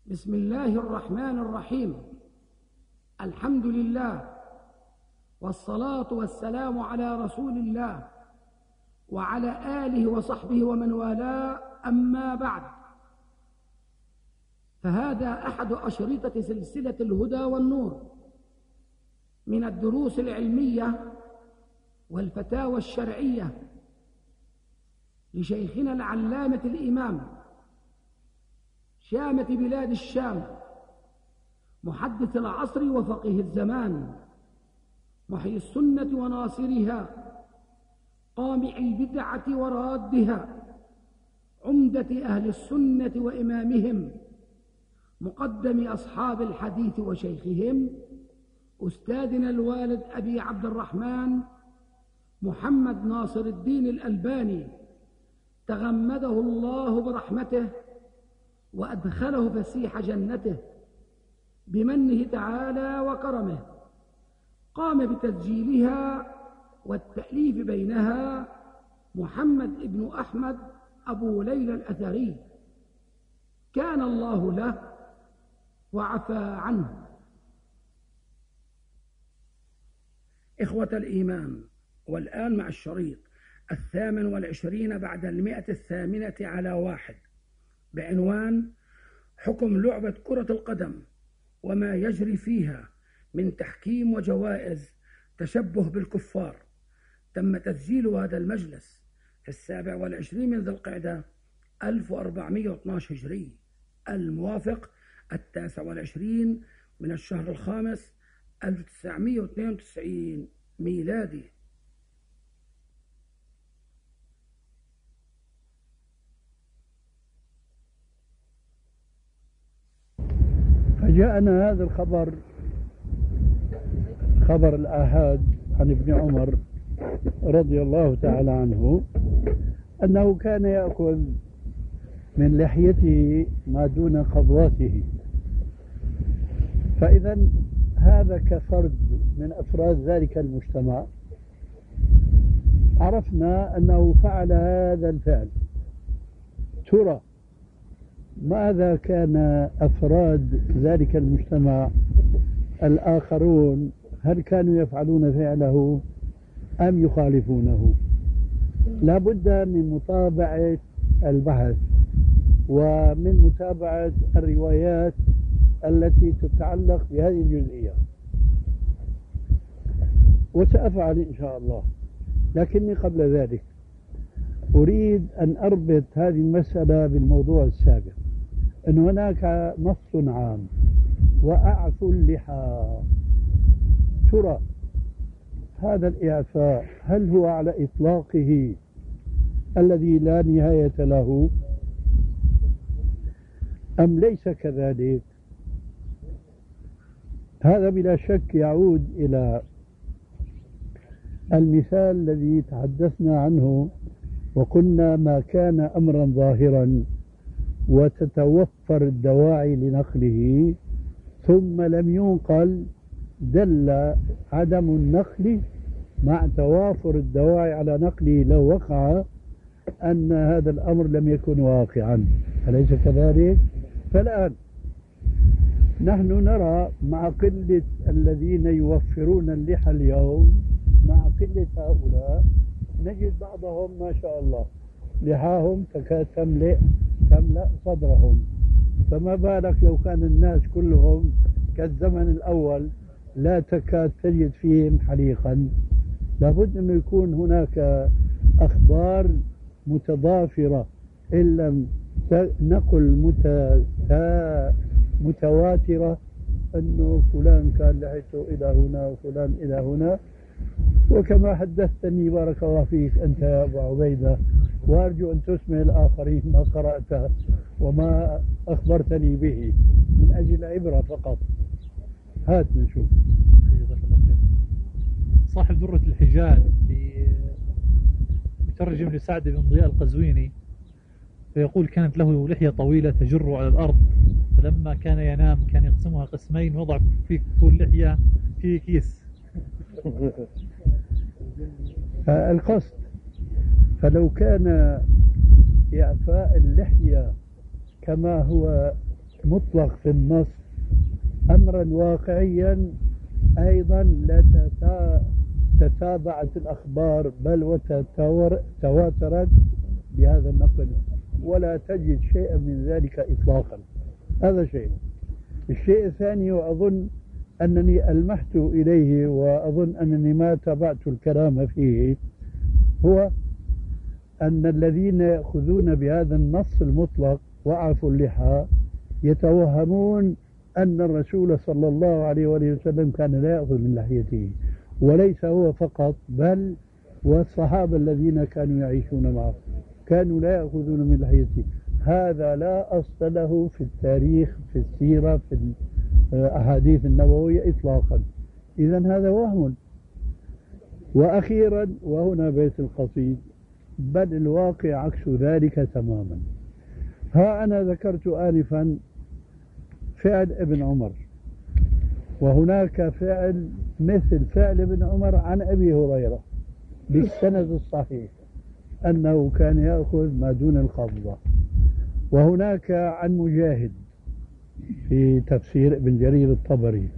بسم الله الرحمن الرحيم. الحمد لله والصلاة والسلام على رسول الله وعلى آله وصحبه ومن والاه، أما بعد، فهذا أحد أشرطة سلسلة الهدى والنور من الدروس العلمية والفتاوى الشرعية لشيخنا العلامة الإمام شامة بلاد الشام، محدث العصر وفقيه الزمان، محيي السنة وناصرها، قامع البدعة ورادها، عمدة أهل السنة وإمامهم، مقدم أصحاب الحديث وشيخهم، أستاذنا الوالد أبي عبد الرحمن محمد ناصر الدين الألباني، تغمده الله برحمته وأدخله فسيح جنته بمنه تعالى وكرمه. قام بتسجيلها والتأليف بينها محمد ابن أحمد أبو ليلى الأثري، كان الله له وعفى عنه. إخوة الإيمان، والآن مع الشريط 28 بعد 108 على 1 بعنوان حكم لعبة كرة القدم وما يجري فيها من تحكيم وجوائز تشبه بالكفار. تم تسجيل هذا المجلس في 27 من ذي القعدة 1412 هجري، الموافق 29 من الشهر الخامس 1992 ميلادي. فجاءنا هذا الخبر، خبر الآحاد عن ابن عمر رضي الله تعالى عنه، أنه كان يأكل من لحيته ما دون قبضته. فإذا هذا كفرد من أفراد ذلك المجتمع عرفنا أنه فعل هذا الفعل. ترى ماذا كان أفراد ذلك المجتمع الآخرون؟ هل كانوا يفعلون فعله أم يخالفونه؟ لا بد من متابعة البحث ومن متابعة الروايات التي تتعلق بهذه الجزئية، وسأفعل إن شاء الله. لكني قبل ذلك أريد أن أربط هذه المسألة بالموضوع السابق، أن هناك نص عام وأعفوا اللحى. ترى هذا الإعفاء هل هو على إطلاقه الذي لا نهاية له أم ليس كذلك؟ هذا بلا شك يعود إلى المثال الذي تحدثنا عنه وقلنا ما كان أمرا ظاهرا وتتوفر الدواعي لنقله ثم لم ينقل، دل عدم النقل مع توافر الدواعي على نقله لو وقع أن هذا الأمر لم يكن واقعا، أليس كذلك؟ فالآن نحن نرى مع قلة الذين يوفرون اللحى اليوم، مع قلة هؤلاء، نجد بعضهم ما شاء الله لحاهم تكاد تملأ صدرهم، فما بالك لو كان الناس كلهم كالزمن الأول لا تكاد تجد فيهم حليقا. لابد أن يكون هناك أخبار متضافرة، إن لم نقل متواترة، أنه فلان كان لحيته إلى هنا وفلان إلى هنا. وكما حدثتني بارك الله فيك أنت يا أبو عبيدة، وأرجو أن تسمع الآخرين ما قرأته وما أخبرتني به من أجل عبرة فقط. هات نشوف. صاحب درة الحجاج مترجم لسعد بن ضياء القزويني، فيقول كانت له لحية طويلة تجر على الأرض، فلما كان ينام كان يقسمها قسمين وضع في كل لحية في كيس. القصد، فلو كان إعفاء اللحية كما هو مطلق في النص أمرا واقعيا أيضا تتابعت الأخبار بل وتواترت بهذا النقل، ولا تجد شيئا من ذلك إطلاقا. هذا شيء. الشيء الثاني، وأظن أنني ألمحت إليه وأظن أنني ما تابعت الكلام فيه، هو أن الذين يأخذون بهذا النص المطلق وعفوا اللحى يتوهمون أن الرسول صلى الله عليه وآله وسلم كان لا يأخذ من لحيته، وليس هو فقط بل والصحابة الذين كانوا يعيشون معه كانوا لا يأخذون من لحيته. هذا لا أصل له في التاريخ، في السيرة، في الأحاديث النبوية إطلاقا. إذن هذا وهم. وأخيرا، وهنا بيت القصيد، بل الواقع عكس ذلك تماما. ها أنا ذكرت آنفا فعل ابن عمر، وهناك فعل مثل فعل ابن عمر عن أبي هريرة بالسند الصحيح أنه كان يأخذ ما دون القبضة، وهناك عن مجاهد في تفسير ابن جرير الطبري،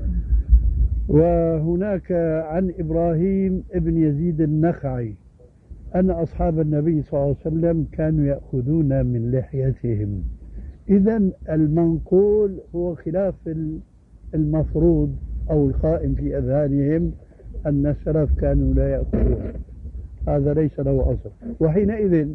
وهناك عن إبراهيم ابن يزيد النخعي أن أصحاب النبي صلى الله عليه وسلم كانوا يأخذون من لحيتهم. إذن المنقول هو خلاف المفروض أو القائم في أذهانهم أن السلف كانوا لا يأخذون. هذا ليس له أصل. وحينئذ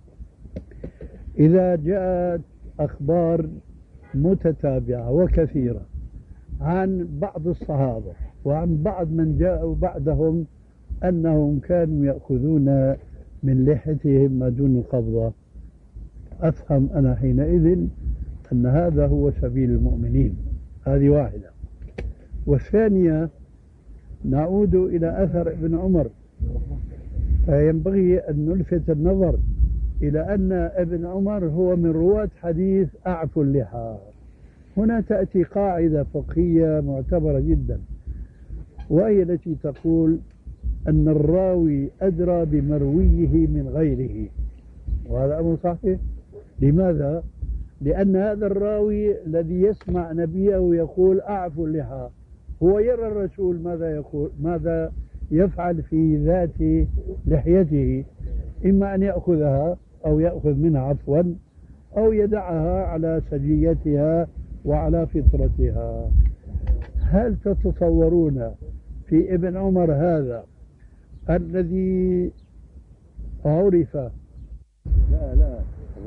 إذا جاءت أخبار متتابعة وكثيرة عن بعض الصحابة وعن بعض من جاءوا بعدهم أنهم كانوا يأخذون من لحيتهم ما دون القبضة، أفهم أنا حينئذ أن هذا هو سبيل المؤمنين. هذه واحدة. والثانية، نعود إلى أثر ابن عمر، فينبغي أن نلفت النظر إلى أن ابن عمر هو من رواة حديث أعفوا اللحى. هنا تأتي قاعدة فقهية معتبرة جدا، وهي التي تقول أن الراوي أدرى بمرويه من غيره، وهذا أمر صحيح. لماذا؟ لأن هذا الراوي الذي يسمع نبيه يقول أعفوا اللحى هو يرى الرسول ماذا يقول، ماذا يفعل في ذات لحيته، إما أن يأخذها أو يأخذ منها عفوا أو يدعها على سجيتها وعلى فطرتها. هل تتصورون في ابن عمر هذا الذي عرف لا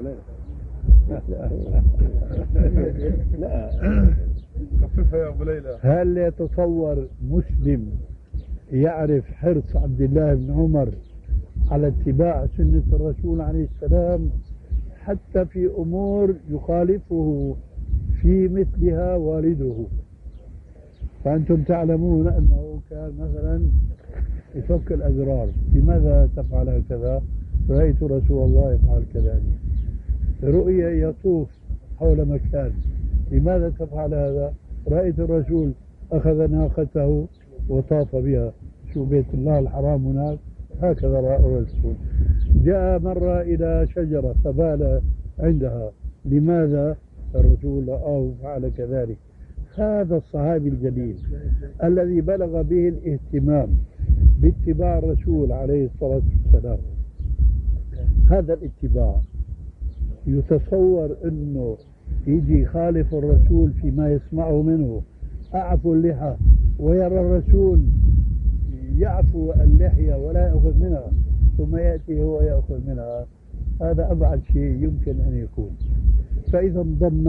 خففها يا أبو ليلى، هل يتصور مسلم يعرف حرص عبد الله بن عمر على اتباع سنة الرسول عليه السلام حتى في أمور يخالفه في مثلها والده؟ فأنتم تعلمون أنه كان مثلا يفك الأزرار، لماذا تفعل هكذا؟ رأيت رسول الله يفعل كذلك. رؤيا يطوف حول مكان، لماذا تفعل هذا؟ رأيت الرسول أخذ ناقته وطاف بها، شو بيت الله الحرام هناك، هكذا رأى الرسول. جاء مرة إلى شجرة فبال عندها، لماذا؟ الرسول أو فعل كذلك. هذا الصحابي الجليل الذي بلغ به الاهتمام باتباع الرسول عليه الصلاة والسلام، هذا الاتباع يتصور أنه يجي خالف الرسول فيما يسمعه منه أعفو اللحى، ويرى الرسول يعفو اللحية ولا يأخذ منها ثم يأتي هو يأخذ منها؟ هذا أبعد شيء يمكن أن يكون. فإذا انضم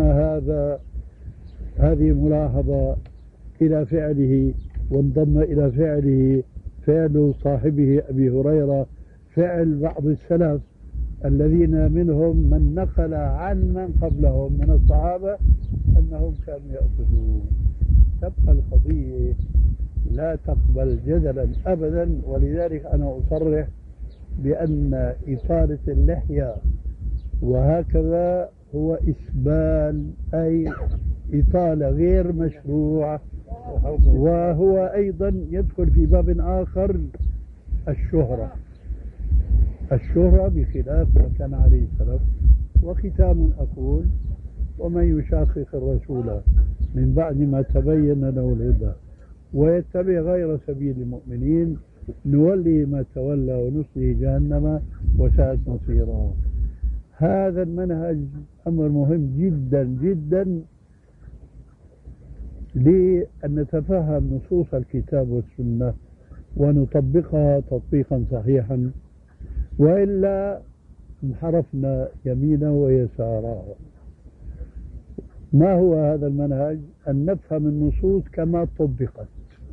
هذه الملاحظة إلى فعله، وانضم إلى فعله فعل صاحبه أبي هريرة، فعل بعض السلف الذين منهم من نقل عن من قبلهم من الصحابة أنهم كانوا يأخذون. تبقى القضية لا تقبل جدلا أبدا. ولذلك أنا أصرح بأن إطالة اللحية وهكذا هو إسبال، أي إطالة غير مشروعة، وهو أيضا يدخل في باب آخر، الشهرة بخلاف ما كان عليه السلف. وختام أقول ومن يشاقق الرسول من بعد ما تبين له الهدى ويتبع غير سبيل المؤمنين نولي ما تولى ونصله جهنم وساءت مصيرا. هذا المنهج أمر مهم جدا جدا لأن نتفهم نصوص الكتاب والسنة ونطبقها تطبيقا صحيحا، وإلا انحرفنا يمينا ويسارا. ما هو هذا المنهج؟ أن نفهم النصوص كما طبقت،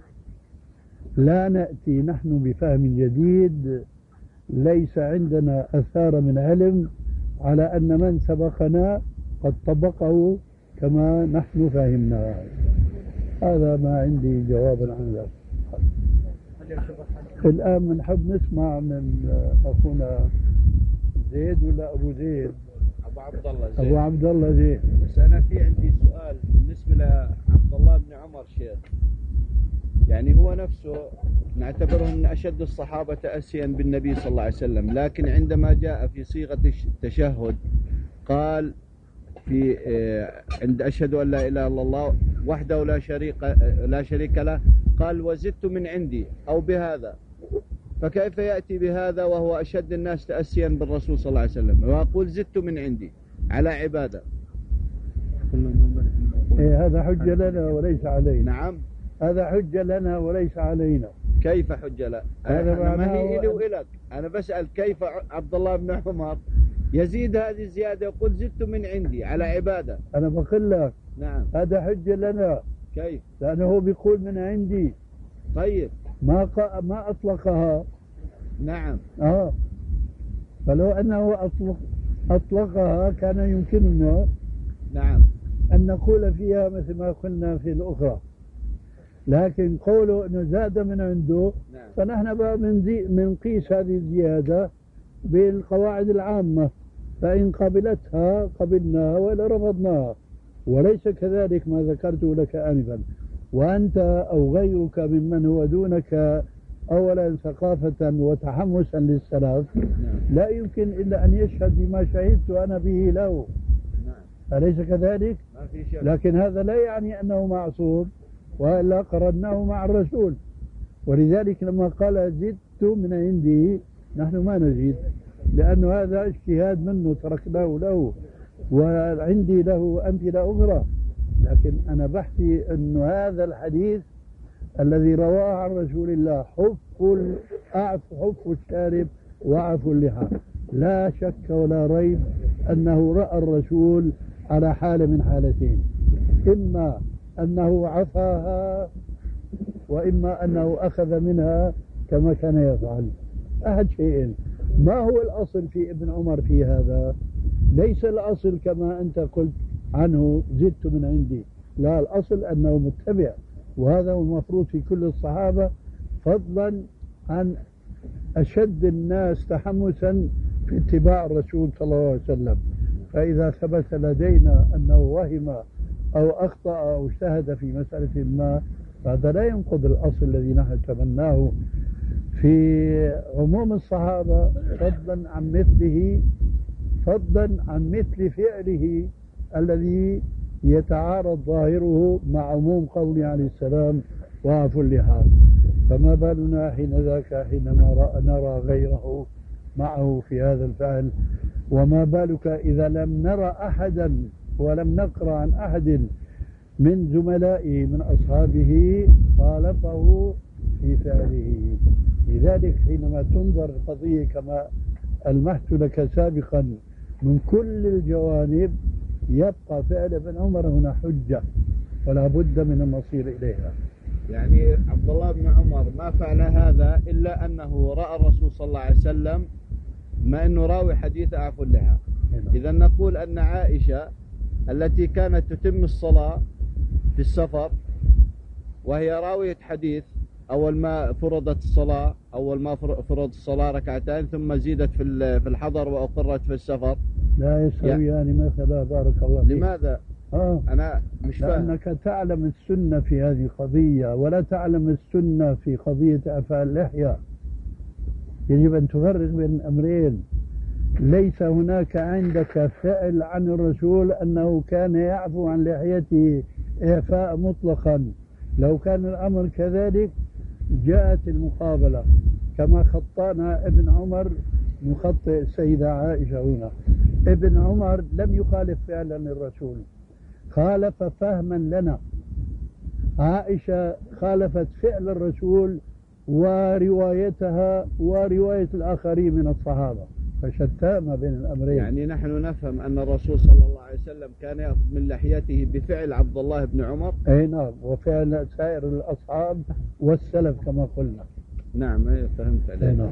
لا نأتي نحن بفهم جديد ليس عندنا أثار من علم على أن من سبقنا قد طبقه كما نحن فهمناه. هذا ما عندي جوابا عن ذلك. الآن بنحب نسمع من أخونا زيد ولا أبو زيد؟ أبو عبد الله زيد. أبو عبد الله زيد. بس أنا في عندي سؤال بالنسبة لعبد الله بن عمر شيخ. يعني هو نفسه نعتبره من أشد الصحابة تأسيا بالنبي صلى الله عليه وسلم، لكن عندما جاء في صيغة التشهد قال في عند أشهد أن لا إله إلا الله وحده لا شريك له قال وزدت من عندي أو بهذا، فكيف يأتي بهذا وهو أشد الناس تأسيا بالرسول صلى الله عليه وسلم ويقول زدت من عندي على عبادة؟ هذا حجة لنا وليس علينا. نعم هذا حجة لنا وليس علينا. كيف حجة لا؟ أنا ما هي إلي وإلك، أنا بسأل كيف عبد الله بن عمر يزيد هذه الزيادة يقول زدت من عندي على عبادة؟ أنا بقول لك نعم هذا حجة لنا. كيف؟ لأنه هو بيقول من عندي. طيب ما أطلقها. نعم فلو أنه أطلقها كان يمكننا نعم أن نقول فيها مثل ما قلنا في الأخرى، لكن قوله أنه زاد من عنده نعم. فنحن بقى منقيس هذه الزيادة بالقواعد العامة، فإن قبلتها قبلناها وإلا رفضناها، وليس كذلك ما ذكرته لك آنفا. وأنت أو غيرك ممن هو دونك أولا ثقافة وتحمسا للسلف لا يمكن إلا أن يشهد بما شهدت أنا به له. أليس كذلك؟ ما في شك. لكن هذا لا يعني أنه معصوم، وإلا قرناه مع الرسول. ولذلك لما قال زدت من عندي نحن ما نزيد، لأنه هذا اجتهاد منه تركناه له، وعندي له أمثلة أخرى. لكن أنا بحثي أن هذا الحديث الذي رواه عن رسول الله حف الشارب وعف اللحى، لا شك ولا ريب أنه رأى الرسول على حالة من حالتين، إما أنه عفاها وإما أنه أخذ منها كما كان يفعل. أحد شيئين. ما هو الأصل في ابن عمر في هذا؟ ليس الأصل كما أنت قلت عنه زدت من عندي، لا، الأصل أنه متبع، وهذا هو المفروض في كل الصحابة، فضلا عن أشد الناس تحمسا في اتباع الرسول صلى الله عليه وسلم. فإذا ثبت لدينا أنه وهم أو أخطأ أو اجتهد في مسألة ما، فهذا لا ينقض الأصل الذي نحن نتمناه في عموم الصحابة، فضلا عن مثل فعله الذي يتعارض ظاهره مع عموم قوله عليه السلام وعفوا اللحى. فما بالنا حين ذاك حينما نرى غيره معه في هذا الفعل؟ وما بالك إذا لم نرى أحدا ولم نقرأ عن أحد من زملائه من أصحابه خالفه في فعله. لذلك حينما تنظر القضية كما ألمحت لك سابقا من كل الجوانب، يبقى فعل ابن عمر هنا حجة ولا بد من المصير إليها. يعني عبد الله بن عمر ما فعل هذا إلا أنه رأى الرسول صلى الله عليه وسلم، ما أنه راوي حديث عفو اللحى. إذا نقول أن عائشة التي كانت تتم الصلاة في السفر وهي راوية حديث، أول ما فرضت الصلاة ركعتين ثم زيدت في الحضر وأقرت في السفر، لا يستويان مثلا. بارك الله فيك. لماذا؟ أنا مش فاهم. لأنك تعلم السنة في هذه القضية ولا تعلم السنة في قضية أفعال اللحية. يجب أن تفرق بين الأمرين. ليس هناك عندك فعل عن الرسول أنه كان يعفو عن لحيته إعفاء مطلقا. لو كان الأمر كذلك جاءت المقابلة، كما خطأنا ابن عمر نخطئ السيدة عائشة هنا. ابن عمر لم يخالف فعلا الرسول، خالف فهما لنا. عائشة خالفت فعل الرسول وروايتها ورواية الآخرين من الصحابة، فشتى ما بين الأمرين. يعني نحن نفهم أن الرسول صلى الله عليه وسلم كان يأخذ من لحيته بفعل عبد الله بن عمر. أي نعم، وفعل سائر الأصحاب والسلف كما قلنا. نعم فهمت عليك. نعم.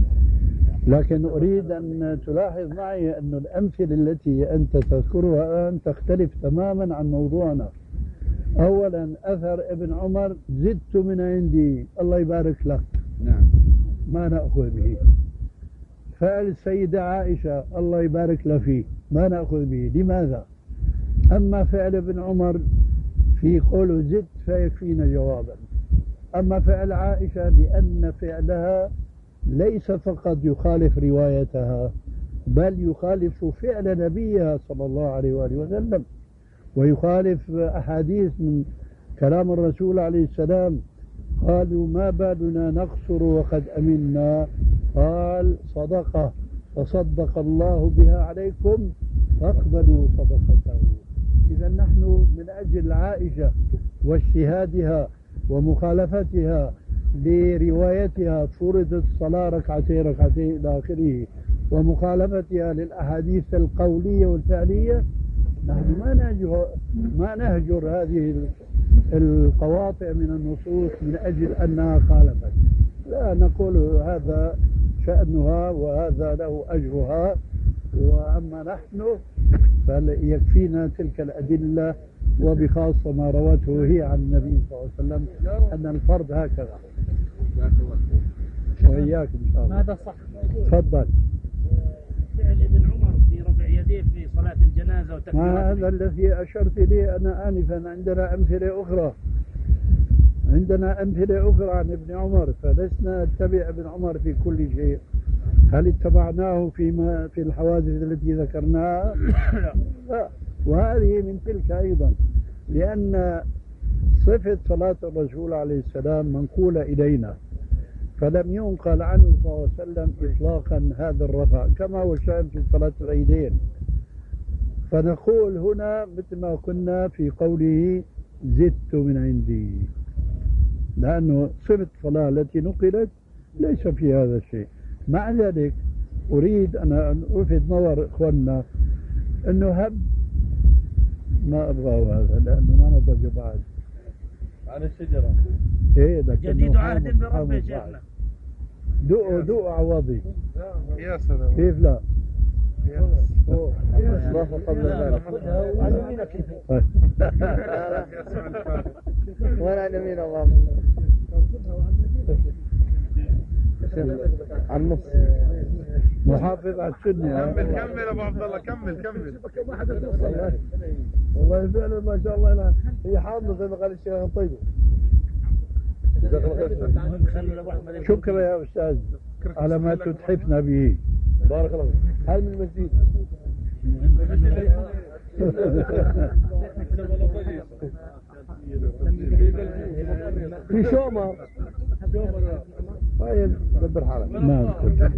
لكن أريد أن تلاحظ معي أن الأمثلة التي أنت تذكرها الآن تختلف تماما عن موضوعنا. أولا أثر ابن عمر زدت من عندي، الله يبارك لك، نعم، ما نأخذ به. فعل السيدة عائشة الله يبارك له فيه، ما نأخذ به. لماذا؟ أما فعل ابن عمر في قوله زدت فيكفينا جوابا. أما فعل عائشة لأن فعلها ليس فقط يخالف روايتها، بل يخالف فعل نبيها صلى الله عليه وآله وسلم، ويخالف أحاديث من كلام الرسول عليه السلام. قالوا ما بالنا نقصر وقد أمنا، قال صدقة فصدق الله بها عليكم فاقبلوا صدقته. إذا نحن من أجل عائشة واجتهادها ومخالفتها لروايتها فرضت الصلاة ركعتين ركعتين إلى آخره، ومخالفتها للأحاديث القولية والفعلية، نحن ما نهجر هذه القواطع من النصوص من أجل أنها خالفت، لا، نقول هذا شأنها وهذا له أجرها. وأما نحن فيكفينا تلك الأدلة، وبخاصة ما روته هي عن النبي صلى الله عليه وسلم أن الفرض هكذا. وإياك إن شاء الله. هذا صح. تفضل. فعل ابن عمر في رفع يديه في صلاة الجنازة وتكبيرات. ما هذا الذي أشرت إليه أنا آنفا. عندنا أمثلة أخرى، عندنا أمثلة أخرى عن ابن عمر، فلسنا نتبع ابن عمر في كل شيء. هل اتبعناه في الحوادث التي ذكرناها؟ لا. وهذه من تلك أيضا، لأن صفة صلاة الرسول عليه السلام منقولة إلينا، فلم ينقل عنه صلى الله عليه وسلم إطلاقا هذا الرفع كما هو الشأن في صلاة العيدين. فنقول هنا مثل ما كنا في قوله زدت من عندي، لأنه صفة الصلاة التي نقلت ليس في هذا الشيء. مع ذلك أريد أن ألفت نظر إخواننا أنه هب ما أبغاه هذا، لأنه ما نضج بعد عن الشجرة. إيه جديد عهد برب يا شيخنا. دقوا عوضي. يا سلام. كيف لا؟ الله قبل ذلك. ولا يمين الله عن النص. محافظ على السنة. كمل ابو عبد الله، كمل. والله فعلا ما شاء الله لا. هي حاضنة زي ما قال الشيخ طيب. شكرا يا أستاذ على ما تتحفنا به. بارك الله. هل من المسجد؟ في شومة. طيب دبر حالك. نعم.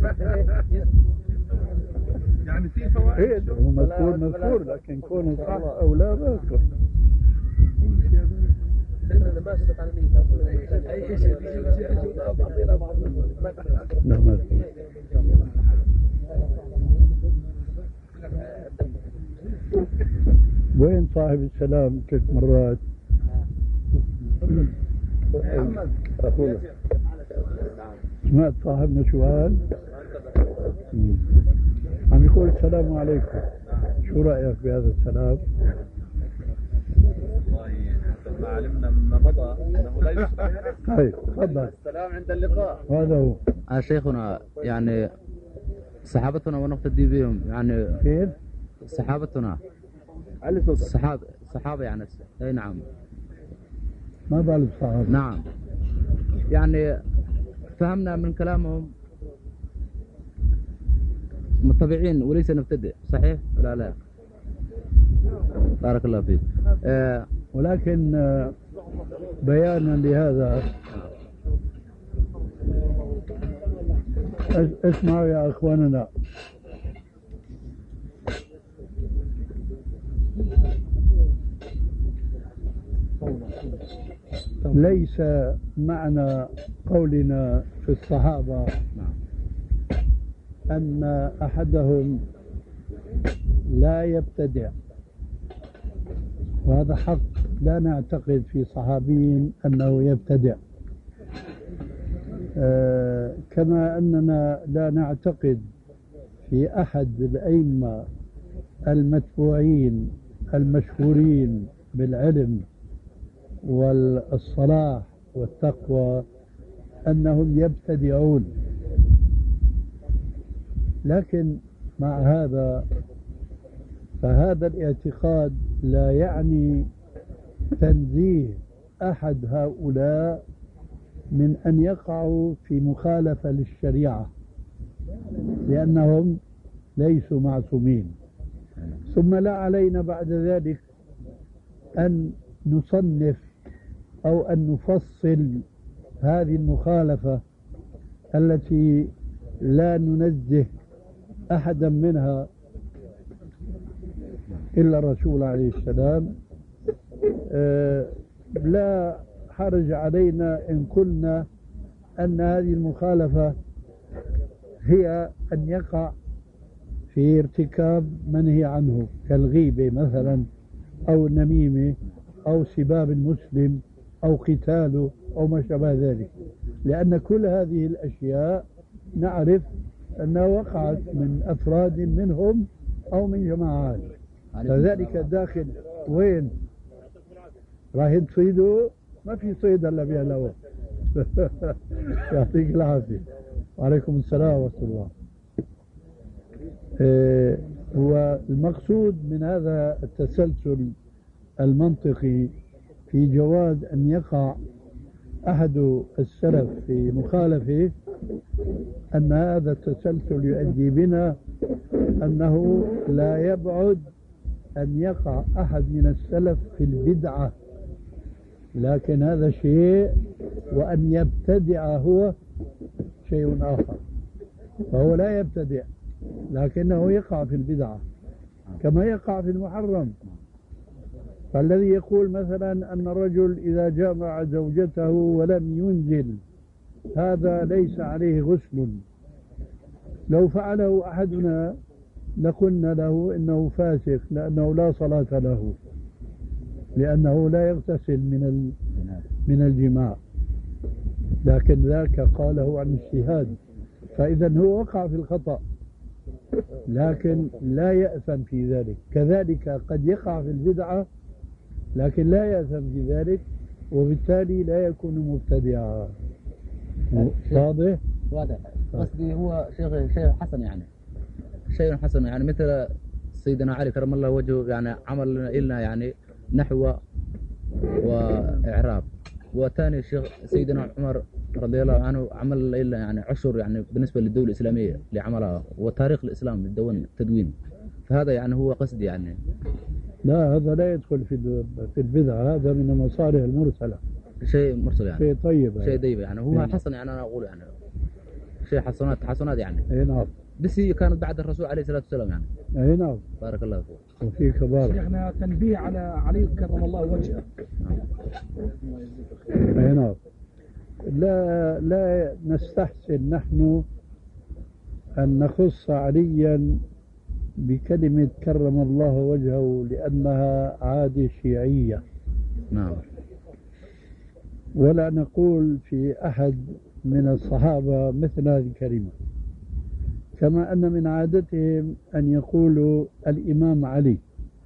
يعني في فوائد. هو مذكور لكن كونه صح أو لا ما أذكر. نعم. وين صاحب السلام 3 مرات؟ أخونا. سمعت صاحبنا شو قال؟ عم يقول السلام عليكم، شو رأيك بهذا السلام؟ والله حسب ما علمنا مما مضى انه لا يشرع. طيب تفضل. السلام عند اللقاء. هذا هو. شيخنا يعني صحابتنا ونقتدي بهم، يعني كيف؟ صحابتنا علي صوتك. صحابة يعني. اي نعم. ما بال الصحابة. نعم، يعني فهمنا من كلامهم متبعين وليس نبتدئ، صحيح ولا لا؟ بارك الله فيك. ولكن بيانا لهذا اسمعوا يا أخواننا، ليس معنى قولنا في الصحابة أن أحدهم لا يبتدع، وهذا حق، لا نعتقد في صحابي أنه يبتدع، كما أننا لا نعتقد في أحد الأئمة المتبوعين المشهورين بالعلم والصلاح والتقوى أنهم يبتدعون. لكن مع هذا فهذا الاعتقاد لا يعني تنزيه أحد هؤلاء من أن يقعوا في مخالفة للشريعة، لأنهم ليسوا معصومين. ثم لا علينا بعد ذلك أن نصنف أو أن نفصل هذه المخالفة التي لا ننزه أحدا منها إلا الرسول عليه السلام. لا حرج علينا إن قلنا أن هذه المخالفة هي أن يقع في ارتكاب منهي عنه كالغيبة مثلا، أو النميمة، أو سباب المسلم، أو قتاله، أو ما شابه ذلك، لأن كل هذه الأشياء نعرف أنها وقعت من أفراد منهم أو من جماعات، فذلك داخل وين؟ راهن تصيدوا؟ ما في صيد إلا بها لو. يعطيك العافية. وعليكم السلام ورحمة الله. هو المقصود من هذا التسلسل المنطقي في جواز أن يقع أحد السلف في مخالفة، أن هذا التسلسل يؤدي بنا أنه لا يبعد أن يقع أحد من السلف في البدعة، لكن هذا شيء، وأن يبتدع هو شيء آخر. فهو لا يبتدع لكنه يقع في البدعة كما يقع في المحرم. فالذي يقول مثلا أن الرجل إذا جامع زوجته ولم ينزل هذا ليس عليه غسل، لو فعله أحدنا لقلنا له إنه فاسق، لأنه لا صلاة له، لأنه لا يغتسل من الجماع، لكن ذاك قاله عن اجتهاد، فإذا هو وقع في الخطأ لكن لا يأثم في ذلك. كذلك قد يقع في البدعة لكن لا يأثم في ذلك، وبالتالي لا يكون مبتدعا. واضح؟ واضح. قصدي هو شيء حسن، يعني شيء حسن، يعني مثل سيدنا علي كرم الله وجهه، يعني عمل لنا يعني نحو وإعراب، وثاني الشيخ سيدنا عمر رضي الله عنه عمل لنا يعني عشر يعني بالنسبة للدولة الإسلامية اللي عملها، وتاريخ الإسلام التدوين. فهذا يعني هو قصدي يعني. لا، هذا لا يدخل في البدعة، هذا من المصالح المرسلة، شيء مرسل يعني، شيء طيب، شيء طيب يعني. هو حسن يعني، أنا أقول يعني شيء حسنات يعني. أي نعم. بس هي كانت بعد الرسول عليه الصلاة والسلام يعني. أي نعم. بارك الله فيك. وفيك بارك. شيخنا تنبيه على علي كرم الله وجهه. أي نعم. لا نستحسن نحن أن نخص عليا بكلمة كرم الله وجهه لأنها عادة شيعية. نعم. ولا نقول في أحد من الصحابة مثل هذه الكلمة، كما أن من عادتهم أن يقولوا الإمام علي.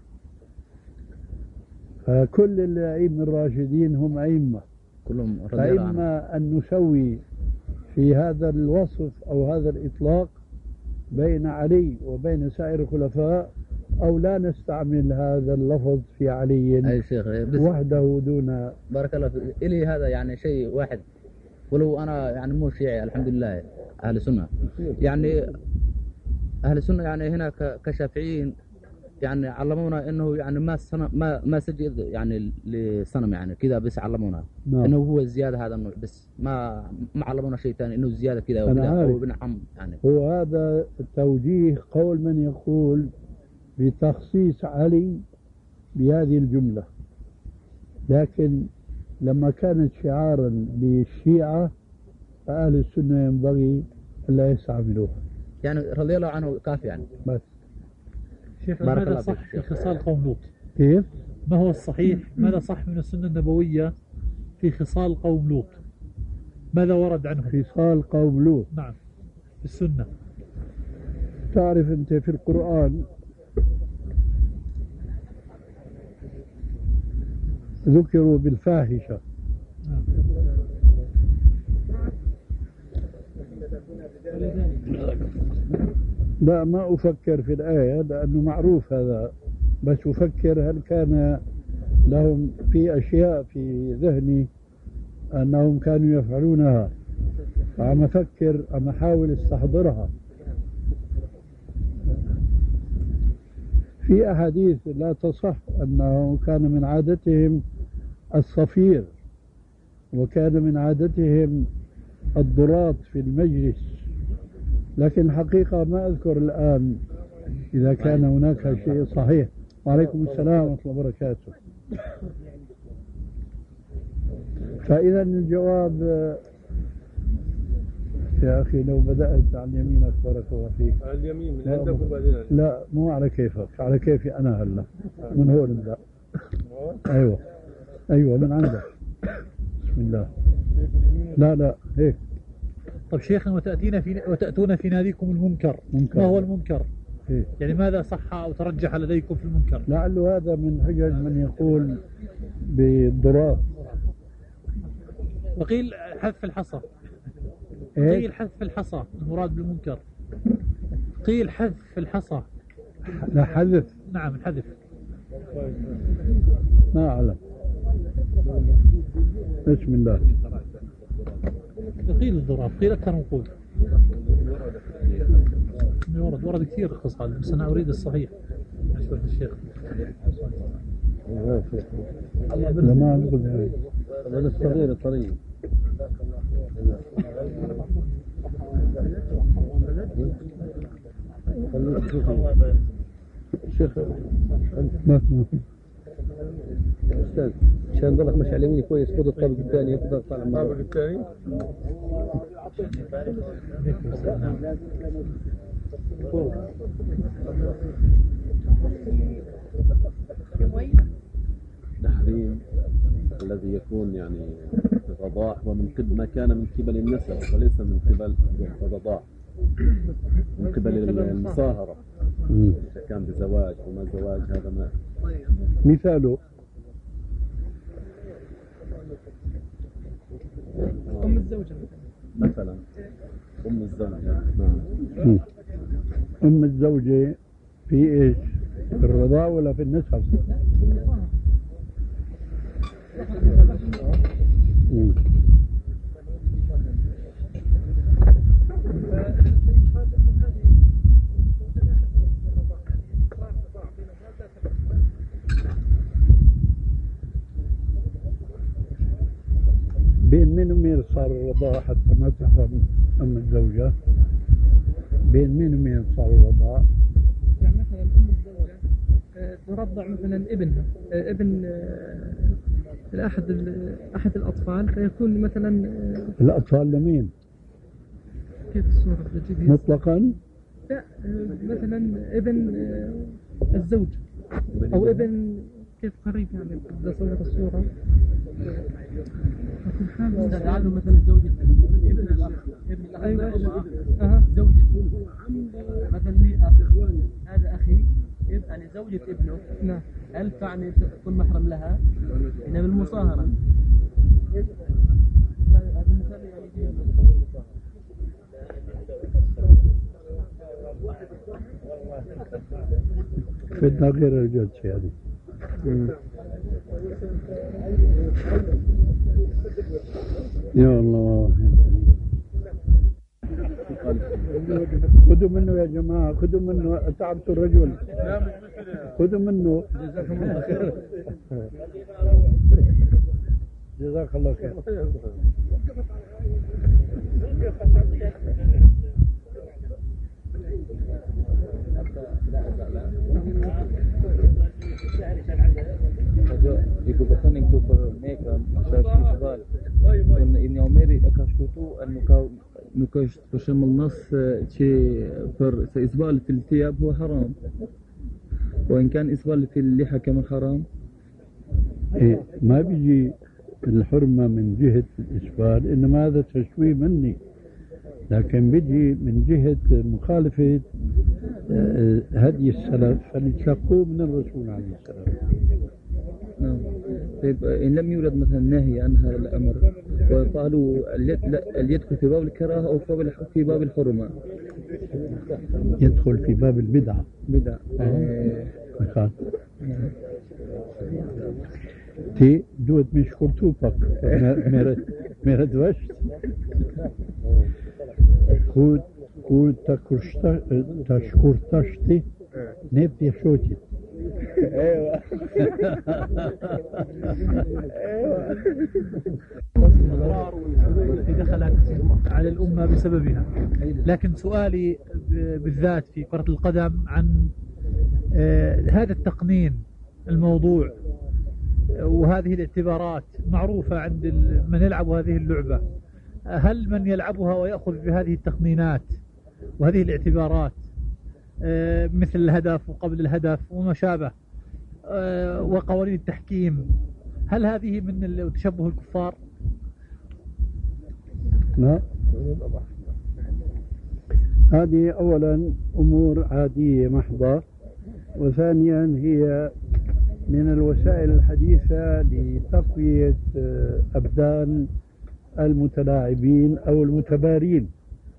فكل الأئمة الراشدين هم أئمة، كلهم. فإما أن نسوي في هذا الوصف أو هذا الإطلاق بين علي وبين سائر الخلفاء، أو لا نستعمل هذا اللفظ في علي أي شيخ وحده دون. بارك الله فيك. إلي هذا يعني شيء واحد، ولو أنا يعني مو شيعي الحمد لله أهل سنة، يعني أهل السنة يعني هنا كشافعيين يعني علمونا إنه يعني ما سجد يعني لصنم يعني كذا، بس علمونا إنه هو الزيادة هذا النوع، بس ما علمونا شيء ثاني إنه الزيادة كذا أو بنعم يعني. هو هذا التوجيه قول من يقول بتخصيص علي بهذه الجملة، لكن لما كانت شعارا للشيعة فأهل السنة ينبغي ألا يستعملوها. يعني رضي الله عنه كافي يعني. بس شيخ ماذا صح في خصال قوم لوط؟ كيف؟ ما هو الصحيح؟ ماذا صح من السنة النبوية في خصال قوم لوط؟ ماذا ورد عنه؟ خصال قوم لوط. نعم في السنة. تعرف أنت في القرآن ذكروا بالفاحشة. لا ما أفكر في الآية لأنه معروف هذا، بس أفكر هل كان لهم في أشياء في ذهني أنهم كانوا يفعلونها، فعم أفكر عم أحاول استحضرها. في أحاديث لا تصح أنه كان من عادتهم الصفير، وكان من عادتهم الضراط في المجلس، لكن حقيقة ما أذكر الآن إذا كان هناك شيء صحيح. وعليكم السلام ورحمة الله وبركاته. فإذا الجواب يا أخي لو بدأت عن يمينك بارك الله فيك. على اليمين من عندك وبعدين لا مو على كيفك، على كيفي أنا هلا من هون نبدأ. أيوة من عندك. بسم الله. لا هيك. طب شيخنا وتأتون في ناديكم المنكر. ما هو المنكر؟ إيه؟ يعني ماذا صح أو ترجح لديكم في المنكر؟ لعله هذا من حجج من يقول بالضراط. وقيل حذف الحصى. إيه؟ قيل حذف الحصى المراد بالمنكر. قيل حذف الحصى. لا حذف. نعم الحذف. ما أعلم. بسم الله. قيل الضراب، قيل أكثر من قول. ورد كثير خصال، بس أنا أريد الصحيح. أشوف الشيخ. ما نقول هذا الصغير الطريق. شيخ أستاذ عشان ضلك ماشي على يميني كويس، خذ الطابق الثاني تقدر تطلع معه. الطابق الثاني تحريم الذي يكون يعني الرضاع ومن قبل ما كان من قبل النسب وليس من قبل الرضاع، من قبل المصاهرة، إذا كان بزواج وما زواج. هذا ما مثاله أم الزوجة مثلا أم الزوجة. نعم. أم الزوجة في إيش؟ في الرضاع ولا في النسب؟ بين من ومين صار الرضاع حتى ما تحرم أم الزوجة؟ بين من ومين صار الرضاع؟ يعني مثلا أم الزوجة ترضع مثلا ابنها، ابن أحد الأطفال، فيكون مثلا الأطفال لمين؟ كيف الصورة بتجيبها؟ مطلقا؟ لا مثلا ابن الزوج أو ابن كيف قريب يعني إذا صورت الصورة عنده مثلا زوجة ابن الأخ زوجة مثلا لي أخ، هذا أخي يعني زوجة ابنه. نعم. هل تعني تكون محرم لها؟ إنها بالمصاهرة. هذا المثال يعني بدنا غير الجلسة يعني. يا الله. خذوا منه يا جماعة، خذوا منه، تعبتوا الرجل. خذوا منه. جزاكم الله خير. جزاك الله خير. Dico bastante in questo mega, cioè festival. In Omeri e كشكوتو أنه نكش بشم النص شيء فر إسبال في الثياب هو حرام، وإن كان إسبال في اللحى كمان حرام. إيه ما بيجي الحرمة من جهة الإسبال، إنما هذا تشويه مني، لكن بيجي من جهة مخالفة هدي السلف فليتلقوه من الرسول عليه السلام. نعم. طيب إن لم يورد مثلا نهي عن هذا الأمر وقالوا يدخل في باب الكراهة أو في باب الحرمة؟ يدخل في باب البدعة. بدعة. تي دوت مش خرطوبك مرد وشت خود تشكرتشتي نبدي شوتي. ايوه التي دخلت على الأمة بسببها. لكن سؤالي بالذات في كرة القدم عن هذا التقنين الموضوع وهذه الاعتبارات معروفة عند من يلعب هذه اللعبة. هل من يلعبها ويأخذ بهذه التقنينات وهذه الاعتبارات مثل الهدف وقبل الهدف وما شابه وقوانين التحكيم، هل هذه من تشبه الكفار؟ لا، هذه أولا أمور عادية محضة، وثانيا هي من الوسائل الحديثة لتقوية أبدان المتلاعبين أو المتبارين.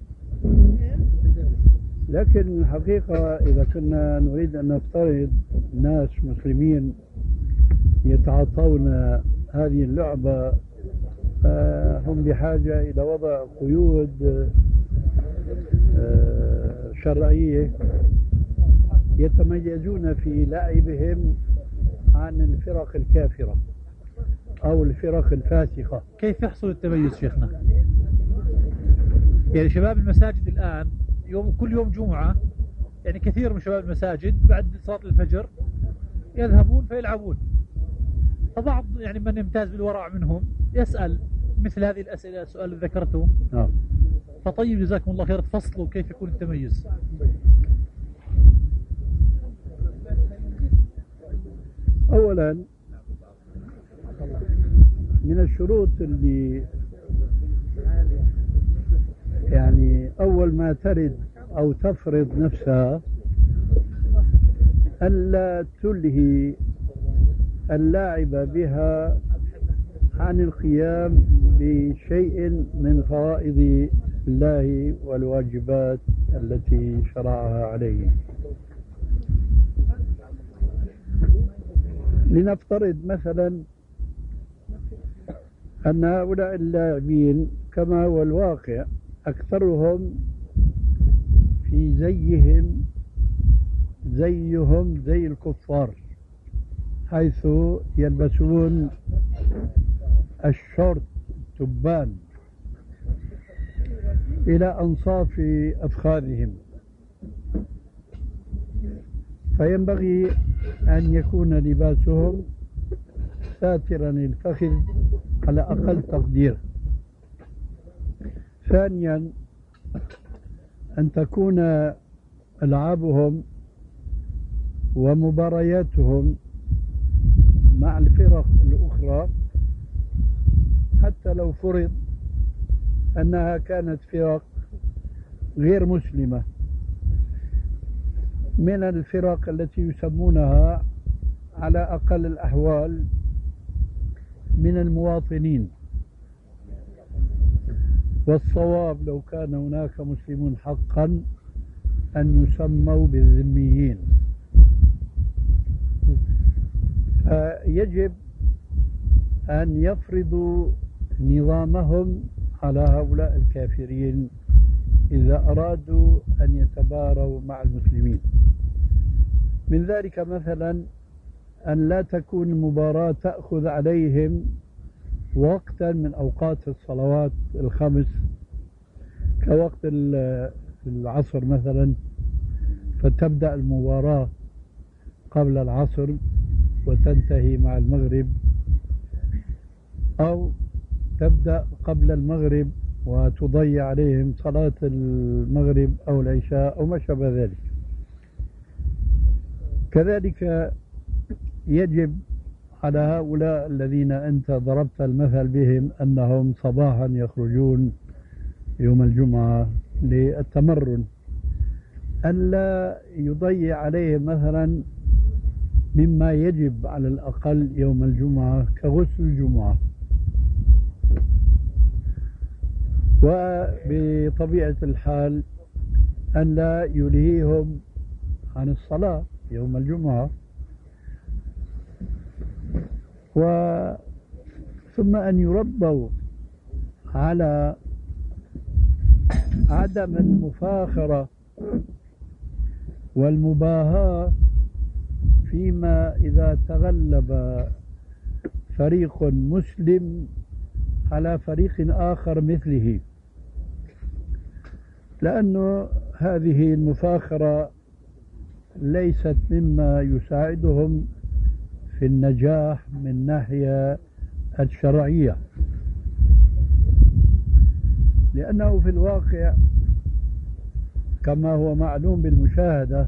لكن الحقيقة إذا كنا نريد أن نفترض ناس مسلمين يتعاطون هذه اللعبة، هم بحاجة إلى وضع قيود شرعية يتميزون في لعبهم عن الفرق الكافرة أو الفرق الفاسقة. كيف يحصل التميز شيخنا؟ يعني شباب المساجد الآن كل يوم جمعة، يعني كثير من شباب المساجد بعد صلاة الفجر يذهبون فيلعبون، فبعض يعني من يمتاز بالورع منهم يسأل مثل هذه الأسئلة، السؤال اللي ذكرته. فطيب جزاكم الله خير، تفصلوا كيف يكون التميز. أولا من الشروط اللي يعني أول ما ترد أو تفرض نفسها ألا تلهي اللاعب بها عن القيام بشيء من فرائض الله والواجبات التي شرعها عليه. لنفترض مثلا أن هؤلاء اللاعبين كما هو الواقع أكثرهم في زيهم زي الكفار، حيث يلبسون الشورت تبان إلى أنصاف أفخاذهم، فينبغي أن يكون لباسهم ساترا الفخذ على أقل تقدير. ثانيا أن تكون ألعابهم ومبارياتهم مع الفرق الأخرى حتى لو فرض أنها كانت فرق غير مسلمة من الفرق التي يسمونها على أقل الأحوال من المواطنين، والصواب لو كان هناك مسلمون حقا أن يسموا بالذميين. فيجب أن يفرضوا نظامهم على هؤلاء الكافرين إذا أرادوا أن يتباروا مع المسلمين. من ذلك مثلا أن لا تكون المباراة تأخذ عليهم وقتا من أوقات الصلوات الخمس كوقت العصر مثلا، فتبدأ المباراة قبل العصر وتنتهي مع المغرب، أو تبدأ قبل المغرب وتضيع عليهم صلاة المغرب أو العشاء أو ما شابه ذلك. كذلك يجب على هؤلاء الذين أنت ضربت المثل بهم أنهم صباحا يخرجون يوم الجمعة للتمرن ألا يضيع عليهم مثلا مما يجب على الأقل يوم الجمعة كغسل الجمعة. وبطبيعة الحال أن لا يلهيهم عن الصلاة يوم الجمعة، ثم أن يربوا على عدم المفاخرة والمباهاة فيما إذا تغلب فريق مسلم على فريق آخر مثله، لأنه هذه المفاخرة ليست مما يساعدهم في النجاح من ناحية الشرعية، لأنه في الواقع كما هو معلوم بالمشاهدة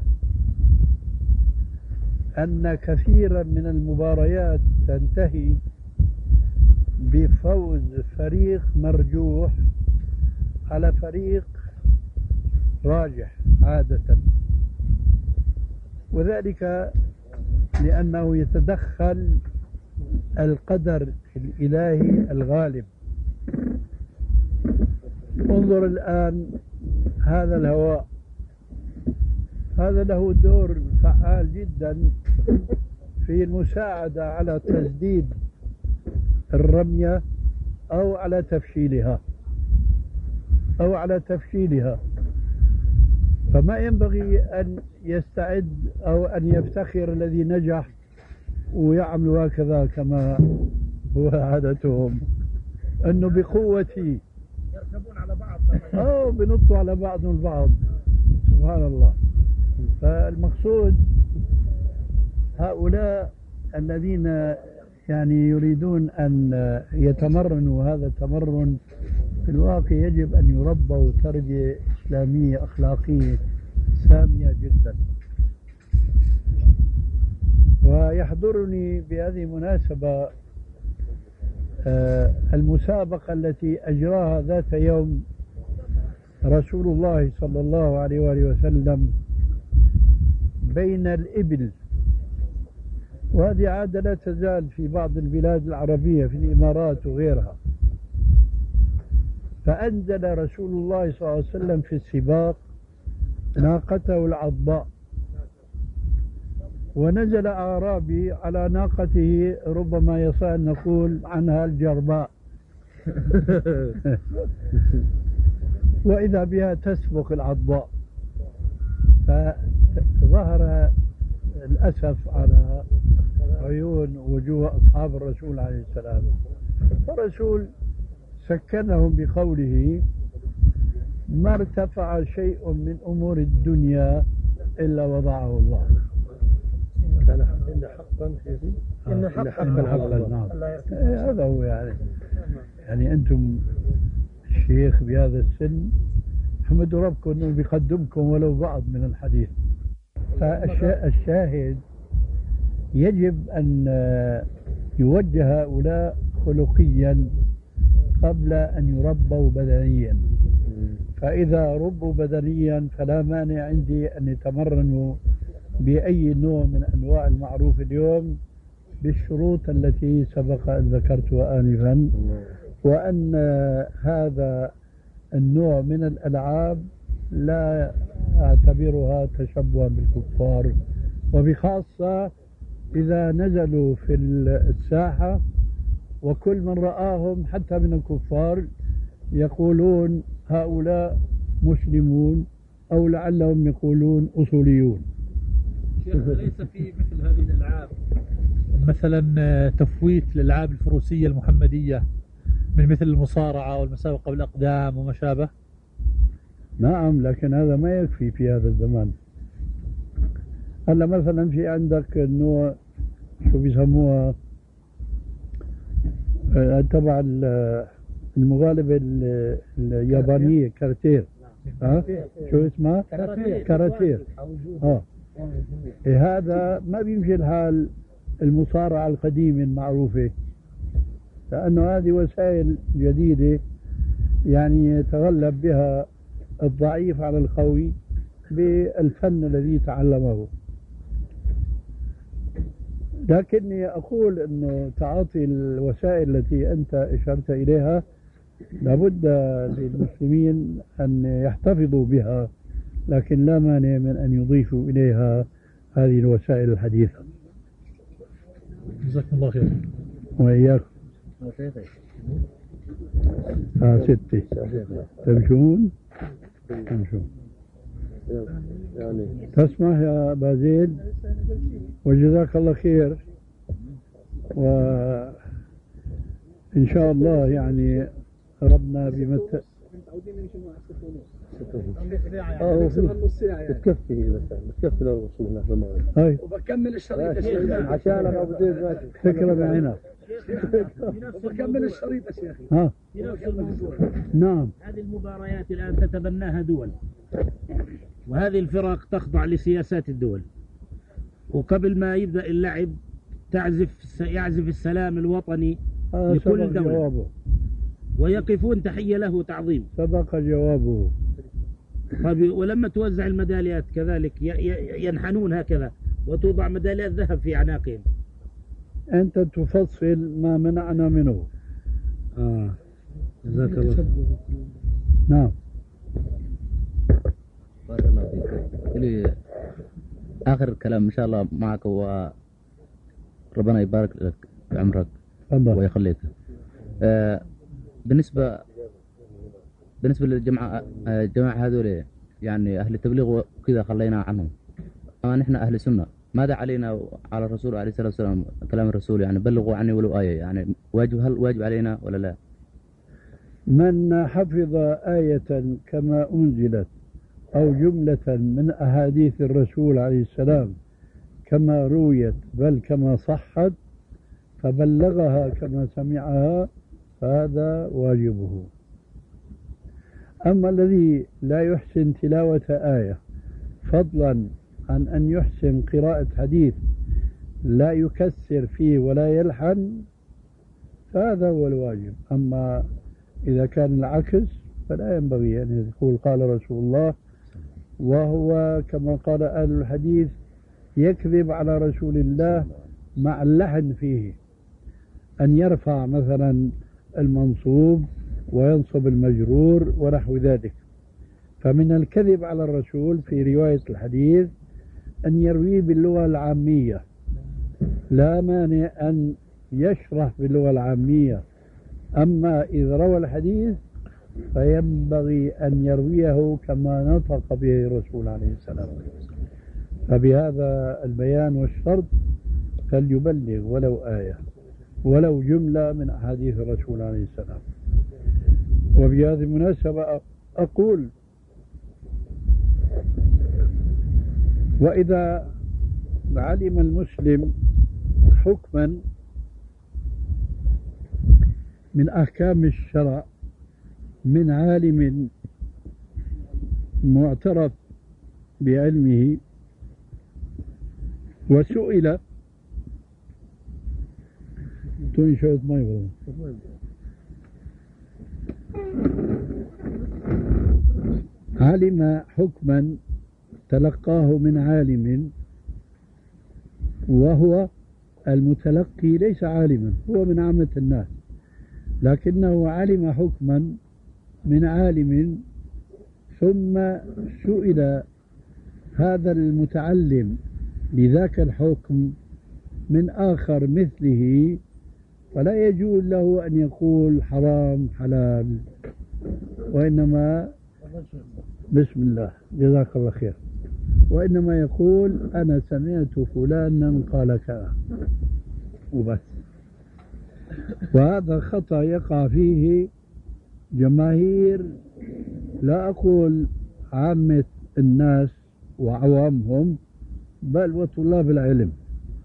أن كثيرا من المباريات تنتهي بفوز فريق مرجوح على فريق راجح عادة، وذلك لأنه يتدخل القدر الإلهي الغالب. انظر الآن هذا الهواء، هذا له دور فعال جدا في المساعدة على تسديد الرمية أو على تفشيلها فما ينبغي أن يستعد أو أن يفتخر الذي نجح ويعمل هكذا كما هو عادتهم، أنه بقوتي يركبون على بعض أو بنطوا على بعض البعض. سبحان الله. فالمقصود هؤلاء الذين يعني يريدون أن يتمرنوا هذا التمرن في الواقع يجب أن يربوا تربية إسلامية أخلاقية سامية جدا. ويحضرني بهذه المناسبة المسابقة التي أجراها ذات يوم رسول الله صلى الله عليه وآله وسلم بين الإبل، وهذه عادة لا تزال في بعض البلاد العربية في الإمارات وغيرها. فأنزل رسول الله صلى الله عليه وسلم في السباق ناقته العضباء، ونزل أعرابي على ناقته ربما يصح أن نقول عنها الجرباء وإذا بها تسبق العضباء، فظهر الأسف على عيون وجوه أصحاب الرسول عليه السلام. فالرسول سكنهم بقوله: ما ارتفع شيء من أمور الدنيا إلا وضعه الله. كان حقا إن حقا على الله. نعم. هذا هو يعني أنتم الشيخ بهذا السن حمدوا ربكم أنه بيقدمكم ولو بعض من الحديث. فالشاهد يجب أن يوجه هؤلاء خلقيا قبل أن يربوا بدنيا، فإذا ربوا بدنيا فلا مانع عندي أن يتمرنوا بأي نوع من أنواع المعروف اليوم بالشروط التي سبق أن ذكرتها آنفا، وأن هذا النوع من الألعاب لا أعتبرها تشبها بالكفار، وبخاصة إذا نزلوا في الساحة وكل من رآهم حتى من الكفار يقولون هؤلاء مسلمون أو لعلهم يقولون أصوليون. ليس في مثل هذه الألعاب مثلا تفويت الألعاب الفروسية المحمدية من مثل المصارعة والمسابقة بالأقدام وما شابه؟ نعم، لكن هذا ما يكفي في هذا الزمان. هلا مثلا في عندك انه شو بيسموها تبع المغالبة اليابانية كاراتيه. شو اسمها؟ كاراتيه. هذا ما بيمشي الحال المصارعة القديمة المعروفة، لأنه هذه وسائل جديدة يعني يتغلب بها الضعيف على القوي بالفن الذي تعلمه. لكني أقول أنه تعاطي الوسائل التي أنت أشرت إليها لابد للمسلمين أن يحتفظوا بها، لكن لا مانع من أن يضيفوا إليها هذه الوسائل الحديثة. جزاكم الله خير. وإياكم. ستة تمشون يعني تسمح يا أبا زيد، وجزاك الله خير، وإن شاء الله يعني ربنا بمثل بتكفي لو وصلنا للمغرب. هاي وبكمل الشريط يا شيخ عشان ابو زيد ماشي فكرة بعينها. وبكمل الشريط يا شيخ. ها في نفس الموضوع. نعم. هذه المباريات الآن تتبناها دول، وهذه الفرق تخضع لسياسات الدول، وقبل ما يبدأ اللعب يعزف السلام الوطني لكل دولة جوابه. ويقفون تحية له وتعظيم. سبق جوابه. طيب ولما توزع الميداليات كذلك ينحنون هكذا وتوضع ميداليات ذهب في أعناقهم. أنت تفصل ما منعنا منه. جزاك الله. نعم. بارك الله فيك. لي آخر كلام إن شاء الله معك، وربنا يبارك لك في عمرك ويخليك. بالنسبة للجماعة هذول يعني أهل التبليغ وكذا خلينا عنهم، نحن أهل السنة ماذا علينا على الرسول عليه الصلاة والسلام؟ كلام الرسول يعني بلغوا عني ولو آية، يعني هل واجب علينا ولا لا؟ من حفظ آية كما أنزلت أو جملة من أحاديث الرسول عليه السلام كما رويت بل كما صحت فبلغها كما سمعها فهذا واجبه. أما الذي لا يحسن تلاوة آية فضلا عن أن يحسن قراءة حديث لا يكسر فيه ولا يلحن فهذا هو الواجب. أما إذا كان العكس فلا ينبغي أن يقول قال رسول الله وهو كما قال أهل الحديث يكذب على رسول الله مع اللحن فيه، أن يرفع مثلا المنصوب وينصب المجرور ونحو ذلك. فمن الكذب على الرسول في رواية الحديث أن يرويه باللغة العامية، لا مانع أن يشرح باللغة العامية، أما إذا روى الحديث فينبغي أن يرويه كما نطق به الرسول عليه السلام. فبهذا البيان والشرط فليبلغ ولو آية ولو جملة من أحاديث الرسول عليه السلام. وبهذه المناسبة أقول وإذا علم المسلم حكما من أحكام الشرع من عالم معترف بعلمه وسئل شوية مي علم حكما تلقاه من عالم وهو المتلقي ليس عالما، هو من عامة الناس، لكنه علم حكما من عالم ثم سئل هذا المتعلم لذاك الحكم من آخر مثله، فلا يجوز له أن يقول حرام حلال، وإنما بسم الله، جزاك الله خير. وإنما يقول أنا سمعت فلانا قال كذا وبس. وهذا خطأ يقع فيه جماهير، لا أقول عامة الناس وعوامهم، بل وطلاب العلم.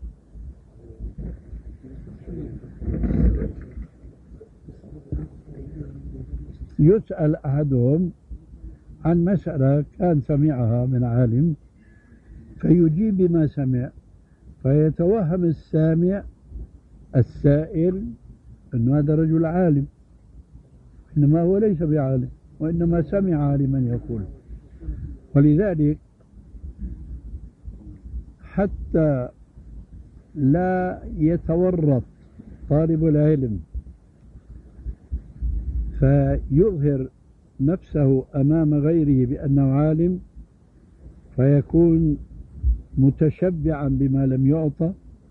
يسأل أحدهم عن مسألة كان سمعها من عالم فيجيب بما سمع، فيتوهم السامع السائل أن هذا رجل عالم، إنما هو ليس بعالم، وإنما سمع عالما يقول. ولذلك حتى لا يتورط طالب العلم فيظهر نفسه أمام غيره بأنه عالم، فيكون متشبعا بما لم يعطى،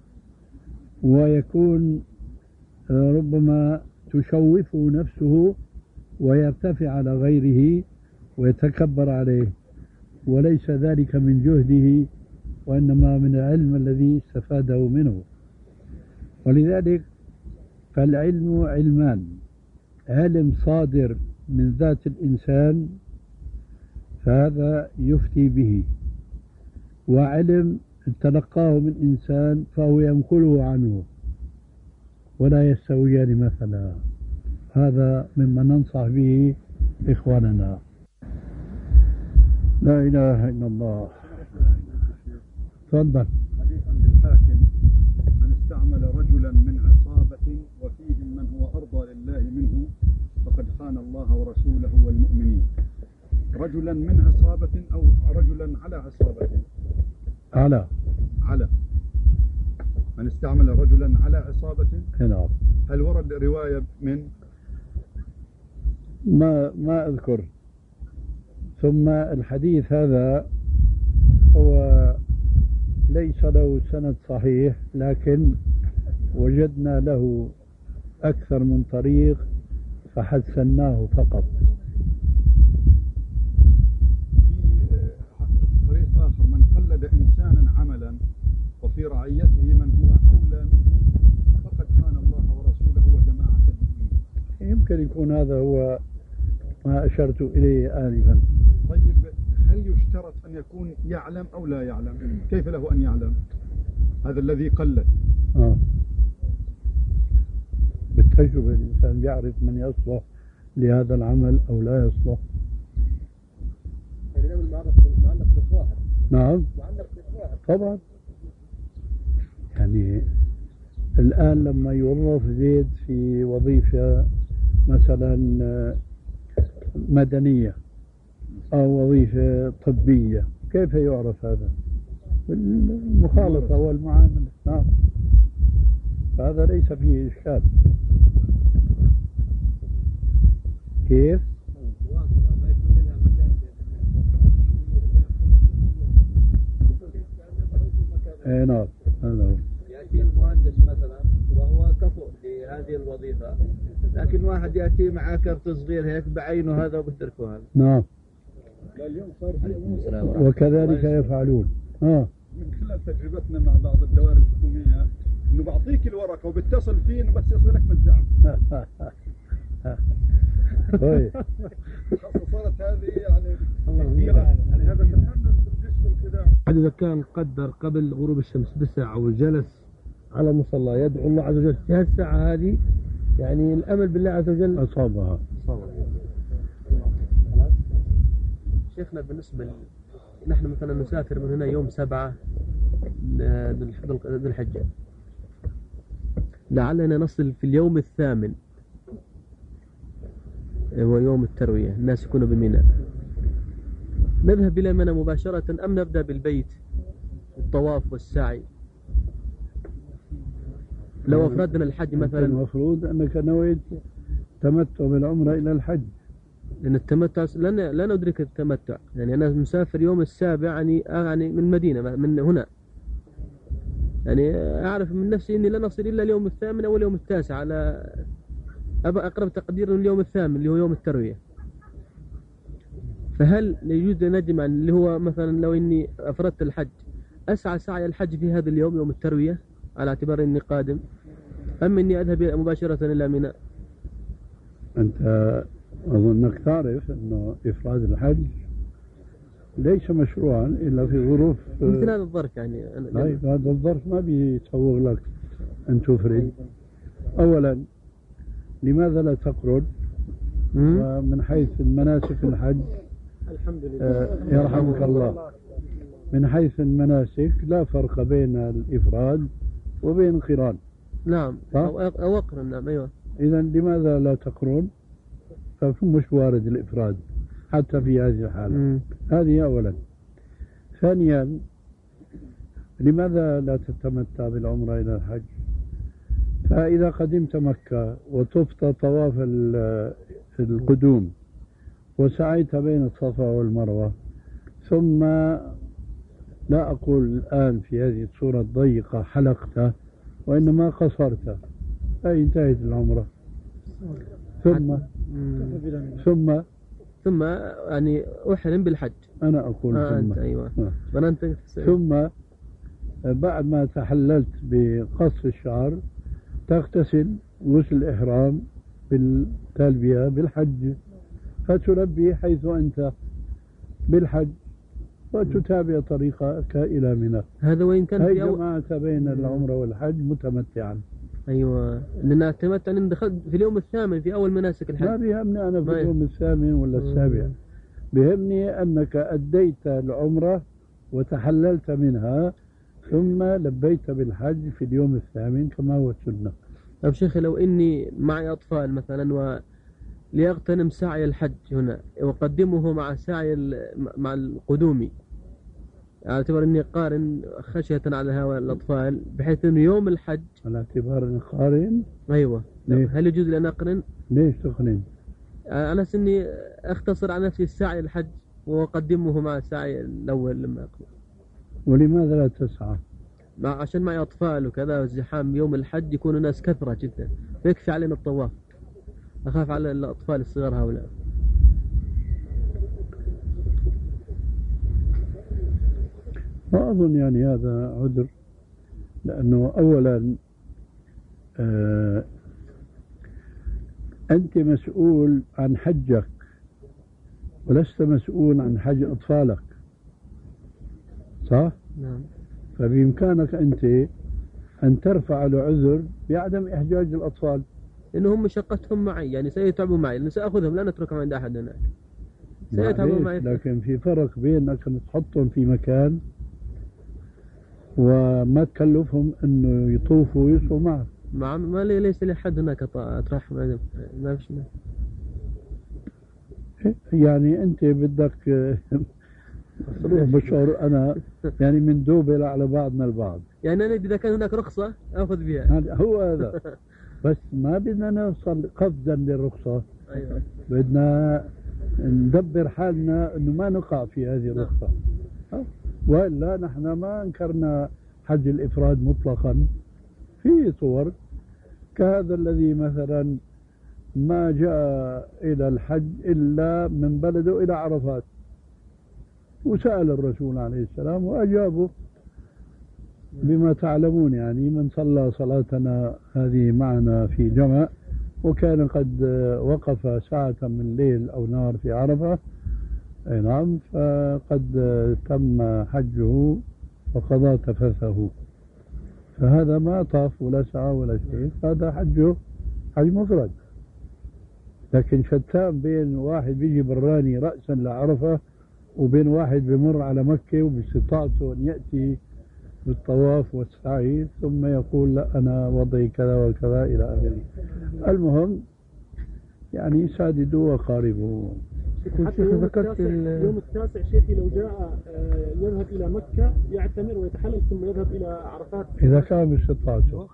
ويكون ربما تشوفه نفسه ويرتفع على غيره ويتكبر عليه، وليس ذلك من جهده وإنما من العلم الذي استفاده منه. ولذلك فالعلم علمان: علم صادر من ذات الإنسان فهذا يفتي به، وعلم تلقاه من إنسان فهو ينقله عنه، ولا يستويان مثلا. هذا مما ننصح به إخواننا. لا إله إلا الله. تفضل. حديث عند الحاكم: من استعمل رجلا من عصابة وفيهم من هو أرضى لله منه فقد خان الله ورسوله والمؤمنين. رجلا من عصابة أو رجلا على عصابة؟ على من استعمل رجلا على عصابة. نعم. هل ورد رواية من؟ ما أذكر. ثم الحديث هذا هو ليس له سند صحيح، لكن وجدنا له أكثر من طريق فحسناه فقط. في طريق آخر: من قلد إنسانا عملا وفي رعيته من هو أولى منه فقد خان الله ورسوله وجماعة المؤمنين. يمكن يكون هذا هو ما أشرت إليه آنفا. طيب، هل يشترط أن يكون يعلم أو لا يعلم؟ كيف له أن يعلم هذا الذي قلد؟ بالتجربة الإنسان يعرف من يصلح لهذا العمل أو لا يصلح. معلق بالظاهر. نعم معلق بالظاهر طبعا. يعني الآن لما يوظف زيد في وظيفة مثلا مدنية أو وظيفة طبية، كيف يعرف هذا؟ بالمخالطة والمعاملة. نعم، هذا ليس فيه إشكال. كيف؟ نعم. يأتي المهندس مثلا وهو كفؤ لهذه الوظيفة، لكن واحد يأتي معه كرت صغير هيك بعينه هذا وبتركه هذا. نعم. اليوم صار وكذلك يفعلون. من خلال تجربتنا مع بعض الدوائر الحكومية انه بعطيك الورقة وبتصل فيه انه بس يصل لك مزاع. صارت هذه يعني هذا إذا كان قدر قبل غروب الشمس بساعة وجلس على مصلى يدعو الله عز وجل في هذه الساعة هذه، يعني الأمل بالله عز وجل أصابها. شيخنا بالنسبة نحن مثلا نسافر من هنا يوم 7 ذي الحجة، لعلنا نصل في اليوم 8 هو يوم التروية، الناس يكونوا بمنى. نذهب إلى منى مباشرة أم نبدأ بالبيت الطواف والسعي؟ لو أفردنا الحج مثلا، المفروض أنك نويت تمتع بالعمرة إلى الحج، لأن التمتع لا ندرك التمتع. يعني أنا مسافر يوم 7 يعني من مدينة من هنا، يعني أعرف من نفسي إني لن أصل إلا اليوم 8 أو اليوم 9 على أقرب تقدير اليوم 8 اللي هو يوم التروية. فهل يجوز نجمع اللي هو مثلا لو إني أفردت الحج أسعى سعي الحج في هذا اليوم يوم التروية على اعتبار إني قادم، أم إني أذهب مباشرة إلى منى؟ أنت أظنك تعرف أنه إفراد الحج ليس مشروعا إلا في ظروف مثل هذا الظرف يعني. طيب هذا الظرف ما بيسوغ لك أن تفرد. أولا لماذا لا تقرن؟ ومن حيث المناسك الحج الحمد لله يرحمك الله، من حيث المناسك لا فرق بين الإفراد وبين القران. نعم أو أقرن. نعم أيوة. إذا لماذا لا تقرن؟ فمش وارد الإفراد حتى في هذه الحالة. هذه أولا. ثانيا لماذا لا تتمتع بالعمرة إلى الحج؟ فإذا قدمت مكة وطفت طواف القدوم وسعيت بين الصفا والمروة، ثم لا أقول الآن في هذه الصورة الضيقة حلقت، وإنما قصرت، أي انتهت العمرة. ثم يعني أحرم بالحج. أنا أقول ثم أيوة. ثم بعد ما تحللت بقص الشعر تغتسل غسل الإحرام بالتلبية بالحج، فتلبي حيث أنت بالحج وتتابع طريقك إلى منى. هذا وإن كان هي جماعة بين العمرة والحج متمتعا. أيوة، لأن التمتع أن دخلت في اليوم الثامن في أول مناسك الحج. ما بيهمني أنا في اليوم الثامن ولا السابع، بيهمني أنك أديت العمرة وتحللت منها ثم لبيت بالحج في اليوم الثامن كما هو السنة. طيب شيخي، لو إني معي أطفال مثلا وليغتنم سعي الحج هنا وأقدمه مع سعي مع القدومي، على اعتبار إني قارن خشية على هؤلاء الأطفال، بحيث إنه يوم الحج على اعتبار إني قارن. أيوة. هل يجوز لي أن أقرن؟ ليش تقرن؟ أنا سني أختصر على نفسي السعي الحج وأقدمه مع السعي الأول لما أقرن. ولماذا لا تسعى؟ عشان معي أطفال وكذا، والزحام يوم الحج يكون الناس كثرة جدا، فيكفي علينا الطواف. أخاف على الأطفال الصغار هؤلاء. ما أظن يعني هذا عذر، لأنه أولا أنت مسؤول عن حجك ولست مسؤول عن حج أطفالك، صح؟ نعم. فبإمكانك أنت أن ترفع العذر بعدم إحجاج الأطفال، لأنهم مشقتهم معي، يعني سيتعبوا معي، لأن سأخذهم لا نتركهم عند أحد هناك، سيتعبوا معي. لكن في فرق بين أنك تحطهم في مكان وما تكلفهم أنه يطوفوا ويصوا معك. ما ليس لي حد هناك أطرحهم، ما فيش. يعني أنت بدك بشعر أنا يعني من دوبل على بعضنا البعض، يعني أنا إذا كان هناك رخصة أخذ بها. هو هذا. بس ما بدنا نوصل قفزا للرخصة. أيوة. بدنا ندبر حالنا أنه ما نقع في هذه الرخصة. وإلا نحن ما أنكرنا حج الإفراد مطلقا. في صور كهذا الذي مثلا ما جاء إلى الحج إلا من بلده إلى عرفات، وسأل الرسول عليه السلام وأجابه بما تعلمون، يعني من صلى صلاتنا هذه معنا في جمع وكان قد وقف ساعة من ليل أو نهار في عرفة، نعم، فقد تم حجه وقضى تفثه، فهذا ما طاف ولا سعى ولا شيء، هذا حجه حج مفرد. لكن شتان بين واحد بيجي براني رأسا لعرفة وبين واحد بمر على مكة وباستطاعته أن يأتي بالطواف والسعي ثم يقول لا أنا وضعي كذا وكذا إلى آخره. المهم يعني ساددوا وقاربوا. حتى اليوم التاسع شيخي لو جاء يذهب إلى مكة يعتمر ويتحلل ثم يذهب إلى عرفات إذا كان باستطاعته.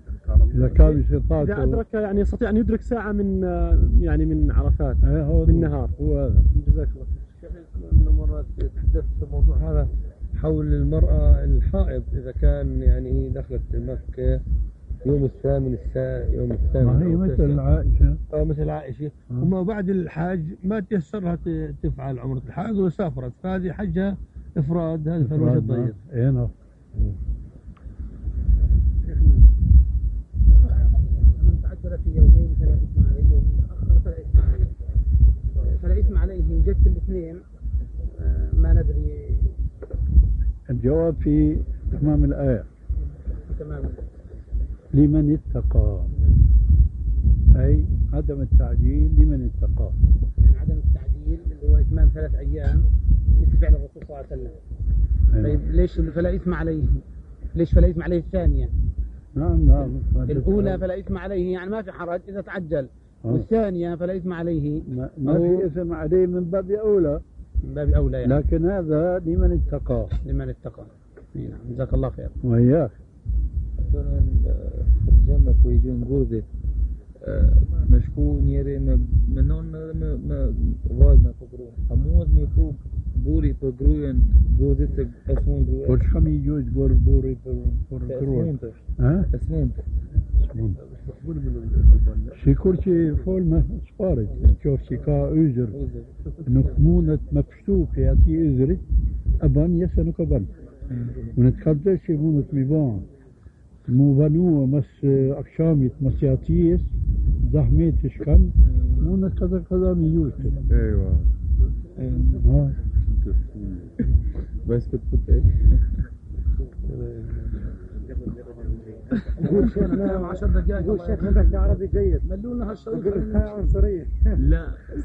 إذا أدرك يعني يستطيع أن يدرك ساعة من يعني من عرفات بالنهار. هو هذا. جزاك الله خير. شيخ مرات تحدثت في الموضوع هذا حول المرأة الحائض، إذا كان يعني دخلت مكة يوم الثامن يوم الثامن. ما هي مثل عائشة. مثل عائشة. وما بعد الحاج ما تيسر لها تفعل عمرة الحاج وسافرت، فهذه حجها إفراد، هذا فلوس الضيق. اي نعم. من تعجل في يومين فلا إثم عليه، ومن تأخر فلا إثم عليه. فلا إثم عليه إن جت في الاثنين ما ندري. الجواب في تمام الآية. تمام. لمن اتقى، أي عدم التعجيل لمن اتقى. يعني عدم التعجيل اللي هو إتمام 3 أيام بفعل الرسول صلى الله عليه وسلم. طيب ليش فلا إثم عليه؟ ليش فلا إثم عليه الثانية؟ نعم. الأولى فلا إثم عليه يعني ما في حرج إذا تعجل، والثانية فلا إثم عليه ما في إثم عليه من باب أولى. من باب أولى يعني. لكن هذا لمن اتقى. لمن اتقى. نعم جزاك الله خير. وإياك. الجامع ويجون بوردة مشكو نيري منون ما وازنا فقرون هموز ميفوق بوري فقروين بوردة اسمون بوري. وش خم يجوز بوري فقرون؟ ها؟ اسمون. شيكورتي فول ما سبارت شوف شيكا أوزر نخمونة مبشتوك يأتي أوزرت أبان يسنك أبان ونتخبزش مونة ميبان مو بنوه مس أكشاميت مسياتيس زحميت شكن مونة كذا ميوت. ايوه. بس كنت يقول شيخنا 10 دقائق. يقول شيخنا بحكي عربي جيد، ملونا هالشغل عنصرية. لا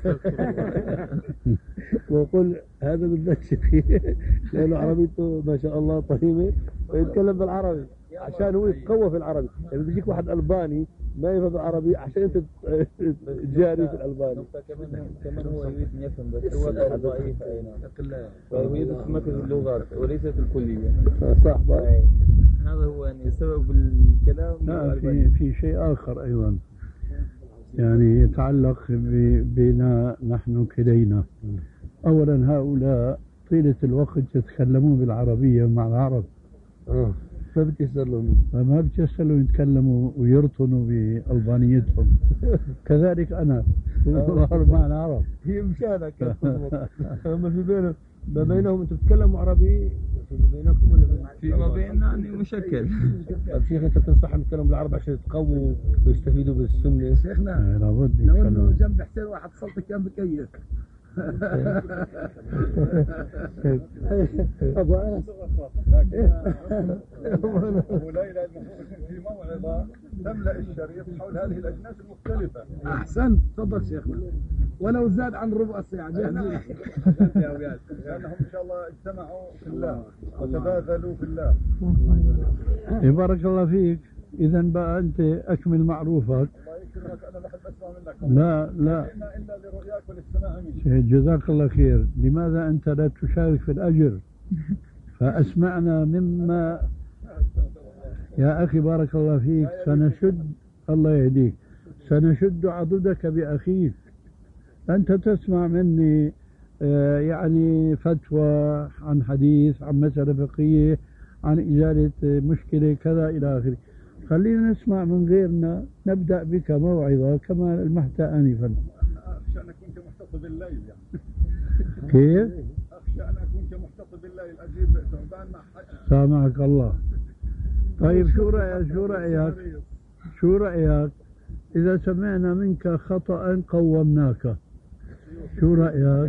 وقل هذا بالنفس فيه لأنه عربيته ما شاء الله طيبة ويتكلم بالعربي عشان هو يتقوى في العربي. يعني بيجيك واحد ألباني ما يفهم العربي عشان أنت تجاري في الألباني. كمان هو يريد أن يفهم بس هو ضعيف فهو يدرس مركز اللغات وليس في الكلية. صح هذا هو يعني سبب الكلام. لا في شيء آخر أيضا يعني يتعلق بنا نحن كلينا. أولا هؤلاء طيلة الوقت يتكلمون بالعربية مع العرب، ما بتيسر لهم يتكلموا ويرطنوا بألبانيتهم. كذلك أنا مع العرب هي مشانك هم في بينهم ما بينهم أنتم تتكلموا عربي فيما بينكم ولا فيما بيننا يعني مشكل. طيب شيخ أنت تنصحهم يتكلموا بالعربي عشان يتقووا ويستفيدوا بالسنة. شيخنا لابد لو إنه جنب حسين واحد صلت كان بكيف. أبو أنس وليلى المفروض في موعظة تملأ الشريط حول هذه الأجناس المختلفة. أحسنت تفضل شيخنا ولو زاد عن ربع ساعة لأنهم إن شاء الله اجتمعوا في الله وتباذلوا في الله. بارك الله فيك. إذا بقى أنت أكمل معروفك. الله يكرمك أنا بحب أسمع منك. لا إلا لرؤياك والاستماع منك. جزاك الله خير. لماذا أنت لا تشارك في الأجر فأسمعنا مما يا أخي بارك الله فيك. سنشد الله يهديك سنشد عضدك بأخيك. أنت تسمع مني يعني فتوى عن حديث عن مسألة فقهية عن إزالة مشكلة كذا إلى آخره. خلينا نسمع من غيرنا. نبدأ بك موعظة كما المحت آنفا. أخشى أن أكون كمحتطب الليل يعني. كيف؟ أخشى أن أكون كمحتطب الليل أجيب ثعبان مع حجر. سامعك الله. طيب شو رأيك إذا سمعنا منك خطأ قومناك؟ شو رأيك؟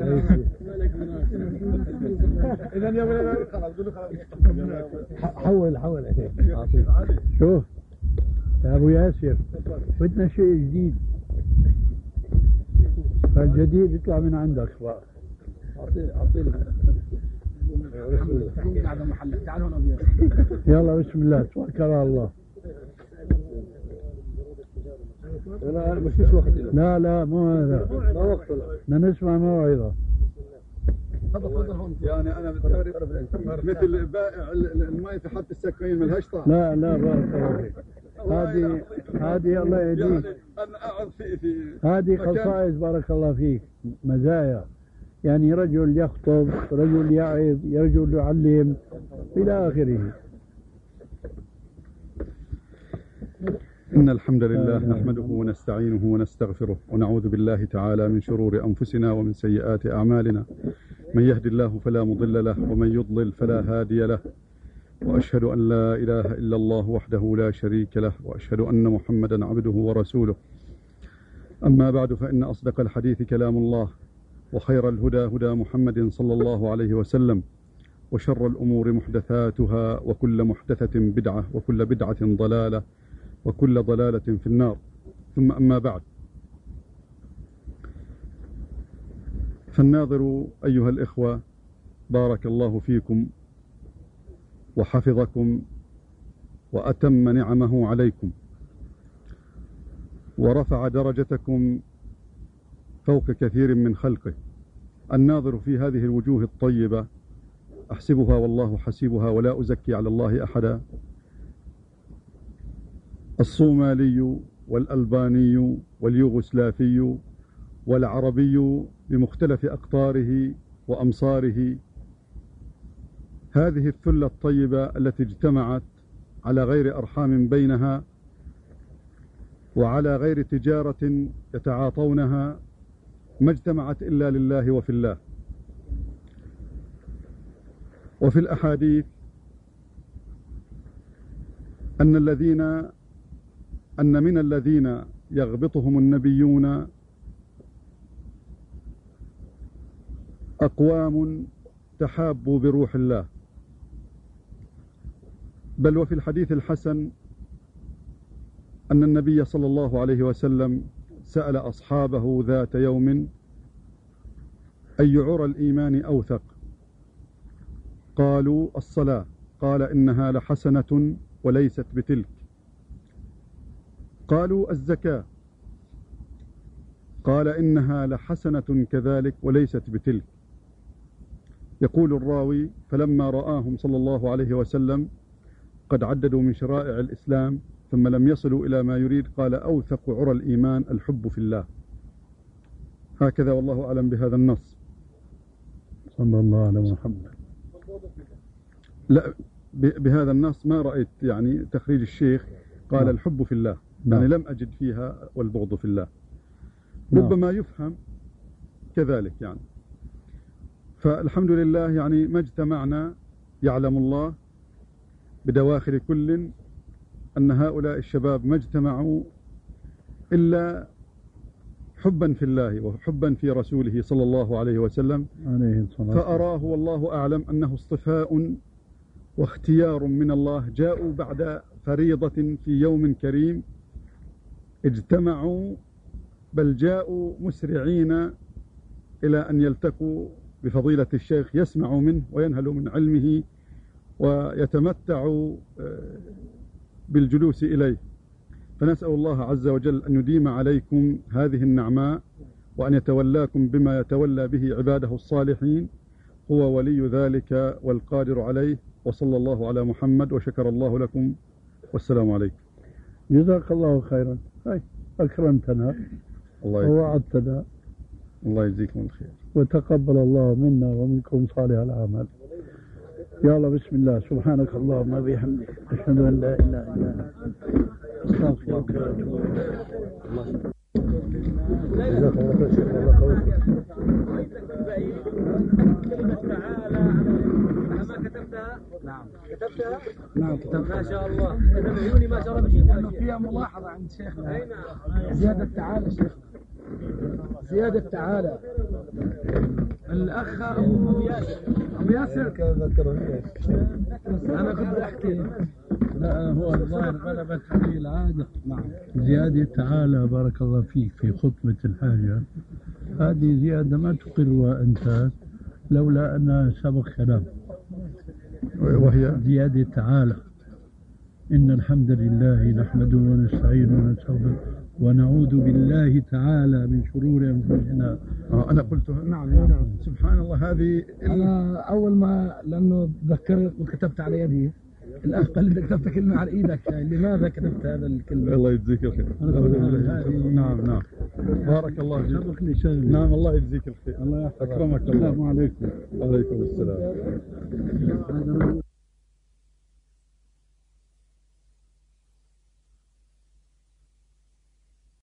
إذا يا ولد خلاص حول شوف يا أبو ياسر بدنا شيء جديد، فالجديد يطلع من عندك بقى. يلا بسم الله توكل على الله. لا مش وقت. لا مو هذا ما وقته. بدنا نسمع موعظة. يعني أنا مثل بائع الماء في حط السكين ملهاش طعم. لا بارك الله فيك. هذه الله يهديك. أنا أقعد في هذه خصائص بارك الله فيك، مزايا. يعني رجل يخطب، رجل يعظ، رجل يعلم إلى آخره. إن الحمد لله نحمده ونستعينه ونستغفره ونعوذ بالله تعالى من شرور أنفسنا ومن سيئات أعمالنا. من يهد الله فلا مضل له ومن يضلل فلا هادي له، وأشهد أن لا إله إلا الله وحده لا شريك له، وأشهد أن محمدا عبده ورسوله. أما بعد، فإن أصدق الحديث كلام الله، وخير الهدى هدى محمد صلى الله عليه وسلم، وشر الأمور محدثاتها، وكل محدثة بدعة، وكل بدعة ضلالة، وكل ضلالة في النار. ثم أما بعد، فالناظر أيها الإخوة بارك الله فيكم وحفظكم وأتم نعمه عليكم ورفع درجتكم فوق كثير من خلقه. الناظر في هذه الوجوه الطيبة أحسبها والله حسيبها ولا أزكي على الله أحدا، الصومالي والألباني واليوغوسلافي والعربي بمختلف أقطاره وأمصاره، هذه الثلة الطيبة التي اجتمعت على غير أرحام بينها وعلى غير تجارة يتعاطونها، ما اجتمعت إلا لله وفي الله. وفي الأحاديث أن من الذين يغبطهم النبيون أقوام تحابوا بروح الله. بل وفي الحديث الحسن أن النبي صلى الله عليه وسلم سأل أصحابه ذات يوم: أي عرى الإيمان أوثق؟ قالوا: الصلاة. قال: إنها لحسنة وليست بتلك. قالوا: الزكاة. قال: إنها لحسنة كذلك وليست بتلك. يقول الراوي: فلما رآهم صلى الله عليه وسلم قد عددوا من شرائع الإسلام ثم لم يصلوا إلى ما يريد، قال: أوثق عرى الإيمان الحب في الله. هكذا والله أعلم بهذا النص. صلى الله على محمد. لا، بهذا النص ما رأيت يعني تخريج الشيخ قال الحب في الله، يعني لم أجد فيها والبغض في الله. ربما يفهم كذلك يعني. فالحمد لله يعني ما اجتمعنا، يعلم الله بدواخل كل أن هؤلاء الشباب ما اجتمعوا إلا حبا في الله وحبا في رسوله صلى الله عليه وسلم، فأراه والله أعلم أنه اصطفاء واختيار من الله. جاءوا بعد فريضة في يوم كريم، اجتمعوا، بل جاءوا مسرعين إلى أن يلتقوا بفضيلة الشيخ، يسمعوا منه وينهلوا من علمه ويتمتعوا بالجلوس إليه. فنسأل الله عز وجل أن يديم عليكم هذه النعماء، وأن يتولاكم بما يتولى به عباده الصالحين، هو ولي ذلك والقادر عليه. وصلى الله على محمد، وشكر الله لكم، والسلام عليكم. جزاك الله خيرا. أكرمتنا ووعدتنا، الله يجزيكم الخير، وتقبل الله منا ومنكم صالح الأعمال. يا الله، بسم الله، سبحانك اللهم وبحمدك، أشهد أن لا إله إلا أنت، أستغفرك وأتوب إليك. جزاك الله خير شيخ، الله يقويك. ما كتبتها؟ نعم كتبتها؟ نعم كتبتها. ما شاء الله. أنا بعيوني ما شاء الله بشوفها. فيها ملاحظة عند شيخنا. أي نعم. زيادة تعالى شيخنا، زيادة تعالى. الأخ أبو ياسر أنا كنت أحكي. لا، هو الظاهر غلبت عليه العادة. نعم. زيادة تعالى بارك الله فيك في خطبة الحاجة، هذه زيادة ما تقرها أنت لولا أنها سبق كلام، وهي زيادة تعالى: إن الحمد لله نحمده ونستعينه ونستغفره ونعوذ بالله تعالى من شرور أنفسنا. أنا قلتها. نعم نعم. سبحان الله. هذه أنا أول ما لأنه تذكرت وكتبت على يدي، الأخ قال لي كتبت كلمة على إيدك، لماذا كتبت هذا الكلمة؟ الله يجزيك الخير. نعم نعم، بارك الله فيك. نعم، الله يجزيك الخير. الله يحفظك. أكرمك الله. السلام عليكم. وعليكم السلام.